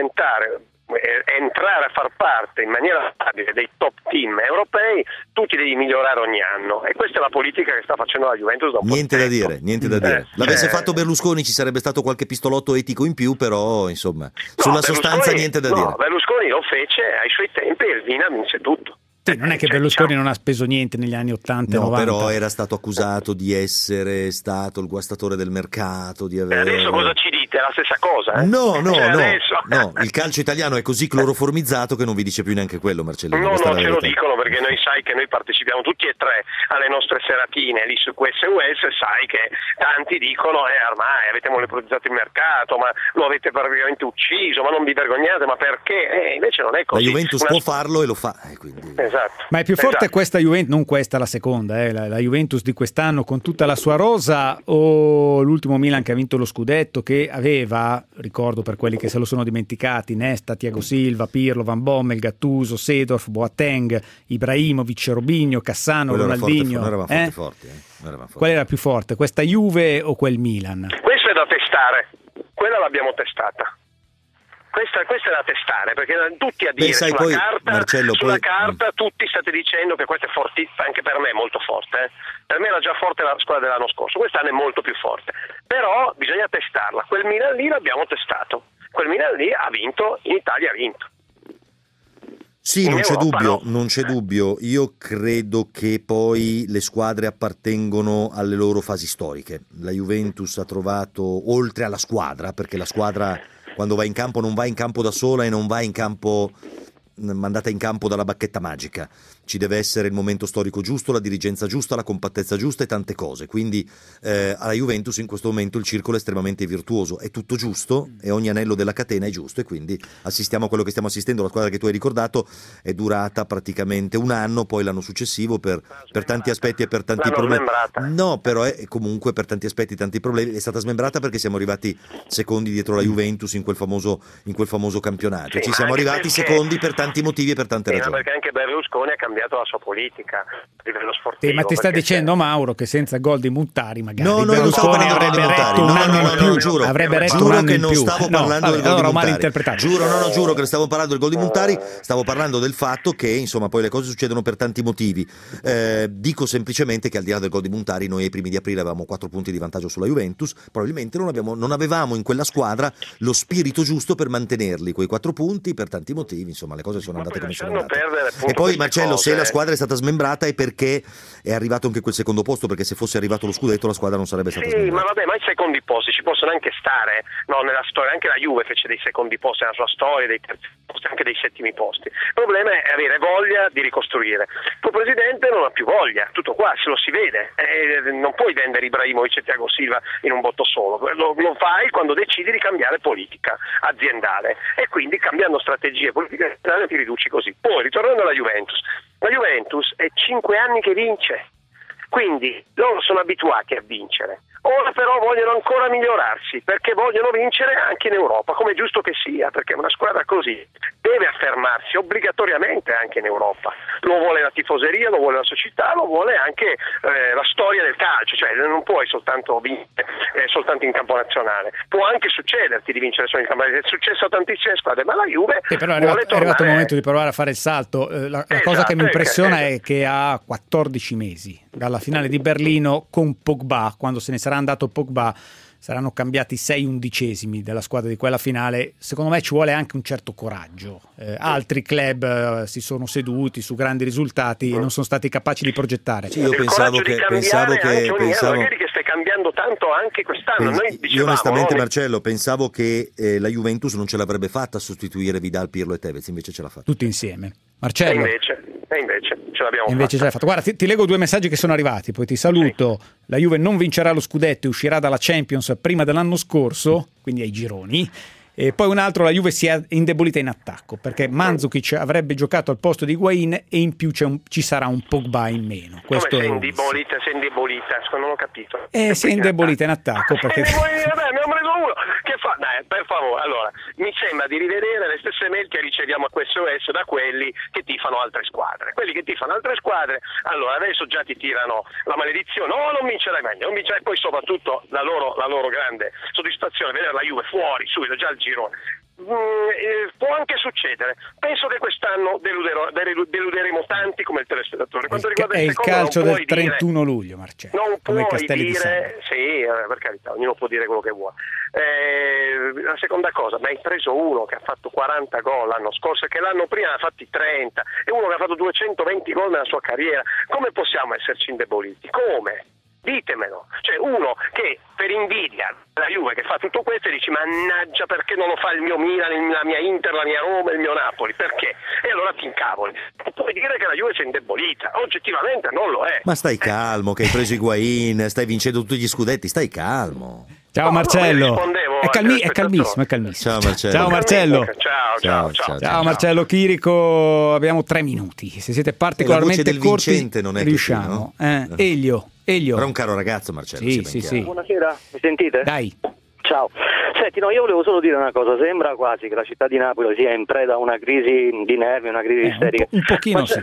entrare a far parte in maniera stabile dei top team europei, tu ti devi migliorare ogni anno e questa è la politica che sta facendo la Juventus da un po' di tempo.
Niente da dire. L'avesse fatto Berlusconi ci sarebbe stato qualche pistolotto etico in più, però insomma sulla sostanza niente da dire.
Berlusconi lo fece ai suoi tempi e il Milan vinse tutto.
Non è che Berlusconi non ha speso niente negli anni 80 e 90.
Però era stato accusato di essere stato il guastatore del mercato, di avere...
E adesso cosa ci dite? È la stessa cosa?
No,
adesso...
il calcio italiano è così cloroformizzato che non vi dice più neanche quello, Marcellino.
No, ce lo dicono perché noi sai che noi partecipiamo tutti e tre alle nostre seratine lì su QSUS, sai che tanti dicono ormai avete monopolizzato il mercato, ma lo avete praticamente ucciso, ma non vi vergognate, ma perché? Invece non è così.
La Juventus può farlo e lo fa, quindi...
Esatto.
Ma è più forte questa Juventus, non questa la seconda, la Juventus di quest'anno con tutta la sua rosa, o l'ultimo Milan che ha vinto lo scudetto, che aveva, ricordo per quelli che se lo sono dimenticati, Nesta, Thiago Silva, Pirlo, Van Bommel, Gattuso, Seedorf, Boateng, Ibrahimovic, Robinho, Cassano,
quello
Ronaldinho.
Noi eravamo forti.
Qual era più forte, questa Juve o quel Milan?
Questo è da testare, quella l'abbiamo testata. Questa è da testare perché tutti a dire sulla carta tutti state dicendo che questa è fortissima, anche per me è molto forte. Per me era già forte la squadra dell'anno scorso, quest'anno è molto più forte, però bisogna testarla. Quel Milan lì l'abbiamo testato, quel Milan lì ha vinto, in Italia ha vinto.
Sì, non c'è dubbio. Io credo che poi le squadre appartengono alle loro fasi storiche. La Juventus ha trovato, oltre alla squadra, perché la squadra quando va in campo non va in campo da sola e non va in campo mandata in campo dalla bacchetta magica. Ci deve essere il momento storico giusto, la dirigenza giusta, la compattezza giusta e tante cose. Quindi alla Juventus in questo momento il circolo è estremamente virtuoso, è tutto giusto e ogni anello della catena è giusto, e quindi assistiamo a quello che stiamo assistendo. La squadra che tu hai ricordato è durata praticamente un anno, poi l'anno successivo per tanti aspetti e per tanti problemi. No, però è comunque per tanti aspetti e tanti problemi è stata smembrata perché siamo arrivati secondi dietro la Juventus in quel famoso campionato. Ci siamo arrivati secondi per tanti motivi e per tante ragioni.
Perché anche Berlusconi ha cambiato la sua politica a livello sportivo.
Ma ti sta dicendo Mauro che senza gol di Montari magari
Berlusconi
avrebbe retto un anno in più,
giuro,
avrebbe retto un anno
che
in
non
più.
stavo parlando del gol di Montari. Giuro che non stavo parlando del gol di Montari, stavo parlando del fatto che insomma poi le cose succedono per tanti motivi. Dico semplicemente che al di là del gol di Montari noi ai primi di aprile avevamo 4 punti di vantaggio sulla Juventus, probabilmente non avevamo in quella squadra lo spirito giusto per mantenerli quei 4 punti per tanti motivi, insomma le cose sono andate come sono andate. E poi Marcello se la squadra è stata smembrata è perché è arrivato anche quel secondo posto, perché se fosse arrivato lo scudetto la squadra non sarebbe stata smembrata.
Ma vabbè, ma i secondi posti ci possono anche stare, no, nella storia, anche la Juve fece dei secondi posti nella sua storia, dei terzi posti, anche dei settimi posti. Il problema è avere voglia di ricostruire. Il tuo presidente non ha più voglia, tutto qua, se lo si vede, non puoi vendere Ibrahimovic e Thiago Silva in un botto solo, lo fai quando decidi di cambiare politica aziendale e quindi cambiando strategie politiche aziendali ti riduci così. Poi ritornando alla Juventus, la Juventus è 5 anni che vince, quindi loro sono abituati a vincere. Ora però vogliono ancora migliorarsi, perché vogliono vincere anche in Europa, come è giusto che sia, perché una squadra così deve affermarsi obbligatoriamente anche in Europa. Lo vuole la tifoseria, lo vuole la società, lo vuole anche la storia del calcio, cioè non puoi soltanto vincere soltanto in campo nazionale, può anche succederti di vincere solo in campo nazionale, è successo a tantissime squadre, ma la Juve
però è arrivato il momento di provare a fare il salto. La cosa che mi impressiona è che ha 14 mesi dalla finale di Berlino con Pogba, quando se ne sarà andato Pogba saranno cambiati 6 undicesimi della squadra di quella finale. Secondo me ci vuole anche un certo coraggio. Altri club si sono seduti su grandi risultati e non sono stati capaci di progettare.
Sì, io pensavo che
magari che stai cambiando tanto anche quest'anno.
Io onestamente, Marcello, pensavo che la Juventus non ce l'avrebbe fatta a sostituire Vidal, Pirlo e Tevez, invece ce l'ha fatta.
Tutti insieme. Marcello.
E invece ce l'abbiamo
invece
fatta.
Ce l'hai fatta. Guarda, ti leggo 2 messaggi che sono arrivati, poi ti saluto. Sì. La Juve non vincerà lo scudetto e uscirà dalla Champions prima dell'anno scorso, quindi ai gironi. E poi un altro, la Juve si è indebolita in attacco perché Mandzukic avrebbe giocato al posto di Higuaín e in più ci sarà un Pogba in meno. Questo
come sei indebolita? Non ho capito.
Si è indebolita in attacco perché...
mi ho preso uno che fa... Dai, per favore, allora, mi sembra di rivedere le stesse mail che riceviamo a QSOS da quelli che tifano altre squadre. Quelli che tifano altre squadre, allora adesso già ti tirano la maledizione, non vincerai meglio, non vincerai, poi soprattutto la loro grande soddisfazione vedere la Juve fuori subito già al girone. Può anche succedere. Penso che quest'anno deluderemo tanti come il telespettatore. Quanto riguarda
è il calcio del 31 luglio, Marcello.
Non
come
puoi
Castelli
dire, sì, per carità, ognuno può dire quello che vuole. La seconda cosa, ma hai preso uno che ha fatto 40 gol l'anno scorso e che l'anno prima ne ha fatti 30 e uno che ha fatto 220 gol nella sua carriera. Come possiamo esserci indeboliti? Come? Ditemelo, cioè uno che per invidia la Juve che fa tutto questo e dici mannaggia perché non lo fa il mio Milan, la mia Inter, la mia Roma, il mio Napoli, perché? E allora ti incavoli. Puoi dire che la Juve si è indebolita, oggettivamente non lo è.
Ma stai calmo che hai preso Higuaín, stai vincendo tutti gli scudetti, stai calmo.
Ciao Marcello, è calmissimo.
Ciao Marcello.
Ciao Marcello.
Ciao
Marcello Chirico, abbiamo 3 minuti. Se siete particolarmente
la voce del
corti,
vincente non è
riusciamo.
Così, no?
Elio.
Però è un caro ragazzo Marcello.
Sì.
Buonasera, mi sentite?
Dai.
Ciao. Senti, io volevo solo dire una cosa, sembra quasi che la città di Napoli sia in preda a una crisi di nervi, una crisi isterica.
Un pochino sì.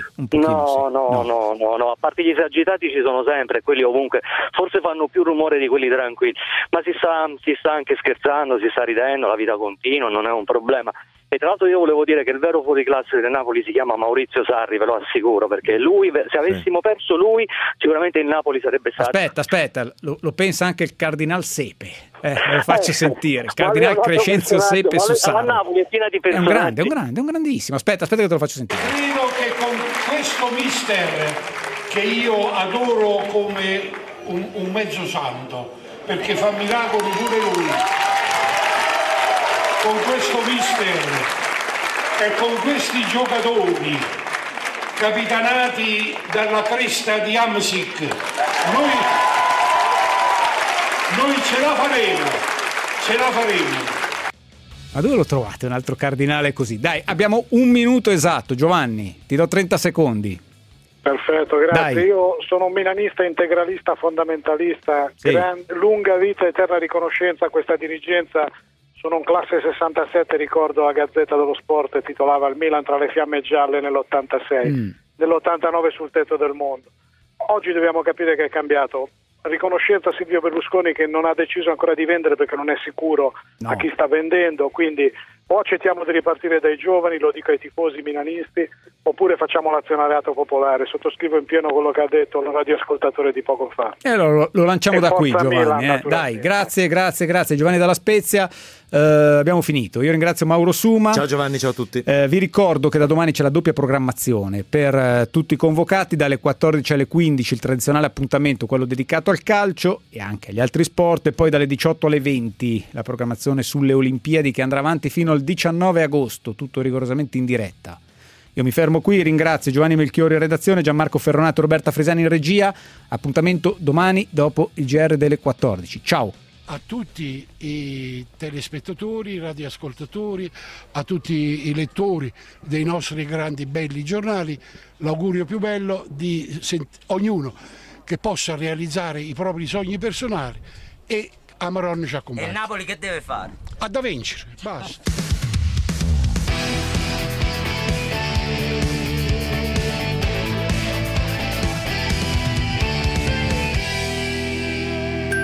No, a parte gli esagitati ci sono sempre, quelli ovunque, forse fanno più rumore di quelli tranquilli, ma si sta anche scherzando, si sta ridendo, la vita continua, non è un problema. E tra l'altro io volevo dire che il vero fuoriclasse del Napoli si chiama Maurizio Sarri, ve lo assicuro, perché lui, se avessimo perso lui, sicuramente il Napoli sarebbe stato...
Aspetta, lo pensa anche il Cardinal Sepe, lo faccio sentire, il Cardinal Crescenzio Sepe su Sarri.
Ma Napoli è piena di personaggi.
È un grandissimo, aspetta che te lo faccio sentire.
Credo che con questo mister, che io adoro come un mezzo santo, perché fa miracoli pure lui, con questo mister e con questi giocatori capitanati dalla cresta di Hamsik noi ce la faremo.
Ma dove lo trovate un altro cardinale così? Dai, abbiamo 1 minuto esatto, Giovanni, ti do 30 secondi.
Perfetto, grazie.
Dai.
Io sono un milanista integralista, fondamentalista, lunga vita e eterna riconoscenza a questa dirigenza. Sono un classe 67, ricordo la Gazzetta dello Sport titolava il Milan tra le fiamme gialle nell'86, nell'89 sul tetto del mondo. Oggi dobbiamo capire che è cambiato. Riconoscenza a Silvio Berlusconi che non ha deciso ancora di vendere perché non è sicuro a chi sta vendendo, quindi o accettiamo di ripartire dai giovani, lo dico ai tifosi milanisti, oppure facciamo l'azionariato popolare. Sottoscrivo in pieno quello che ha detto il radioascoltatore di poco fa.
E allora lo lanciamo da qui, Giovanni. Dai, grazie Giovanni dalla Spezia. Abbiamo finito. Io ringrazio Mauro Suma.
Ciao Giovanni, ciao a tutti.
Vi ricordo che da domani c'è la doppia programmazione per tutti i convocati, dalle 14 alle 15 il tradizionale appuntamento, quello dedicato al calcio e anche agli altri sport, e poi dalle 18 alle 20 la programmazione sulle Olimpiadi che andrà avanti fino al 19 agosto, tutto rigorosamente in diretta. Io mi fermo qui, ringrazio Giovanni Melchiori in redazione, Gianmarco Ferronato, Roberta Fresani in regia. Appuntamento domani dopo il GR delle 14. Ciao.
A tutti i telespettatori, i radioascoltatori, a tutti i lettori dei nostri grandi belli giornali, l'augurio più bello di ognuno che possa realizzare i propri sogni personali, e Amaron ci accompagna.
E il Napoli che deve fare?
Ha da vincere, basta.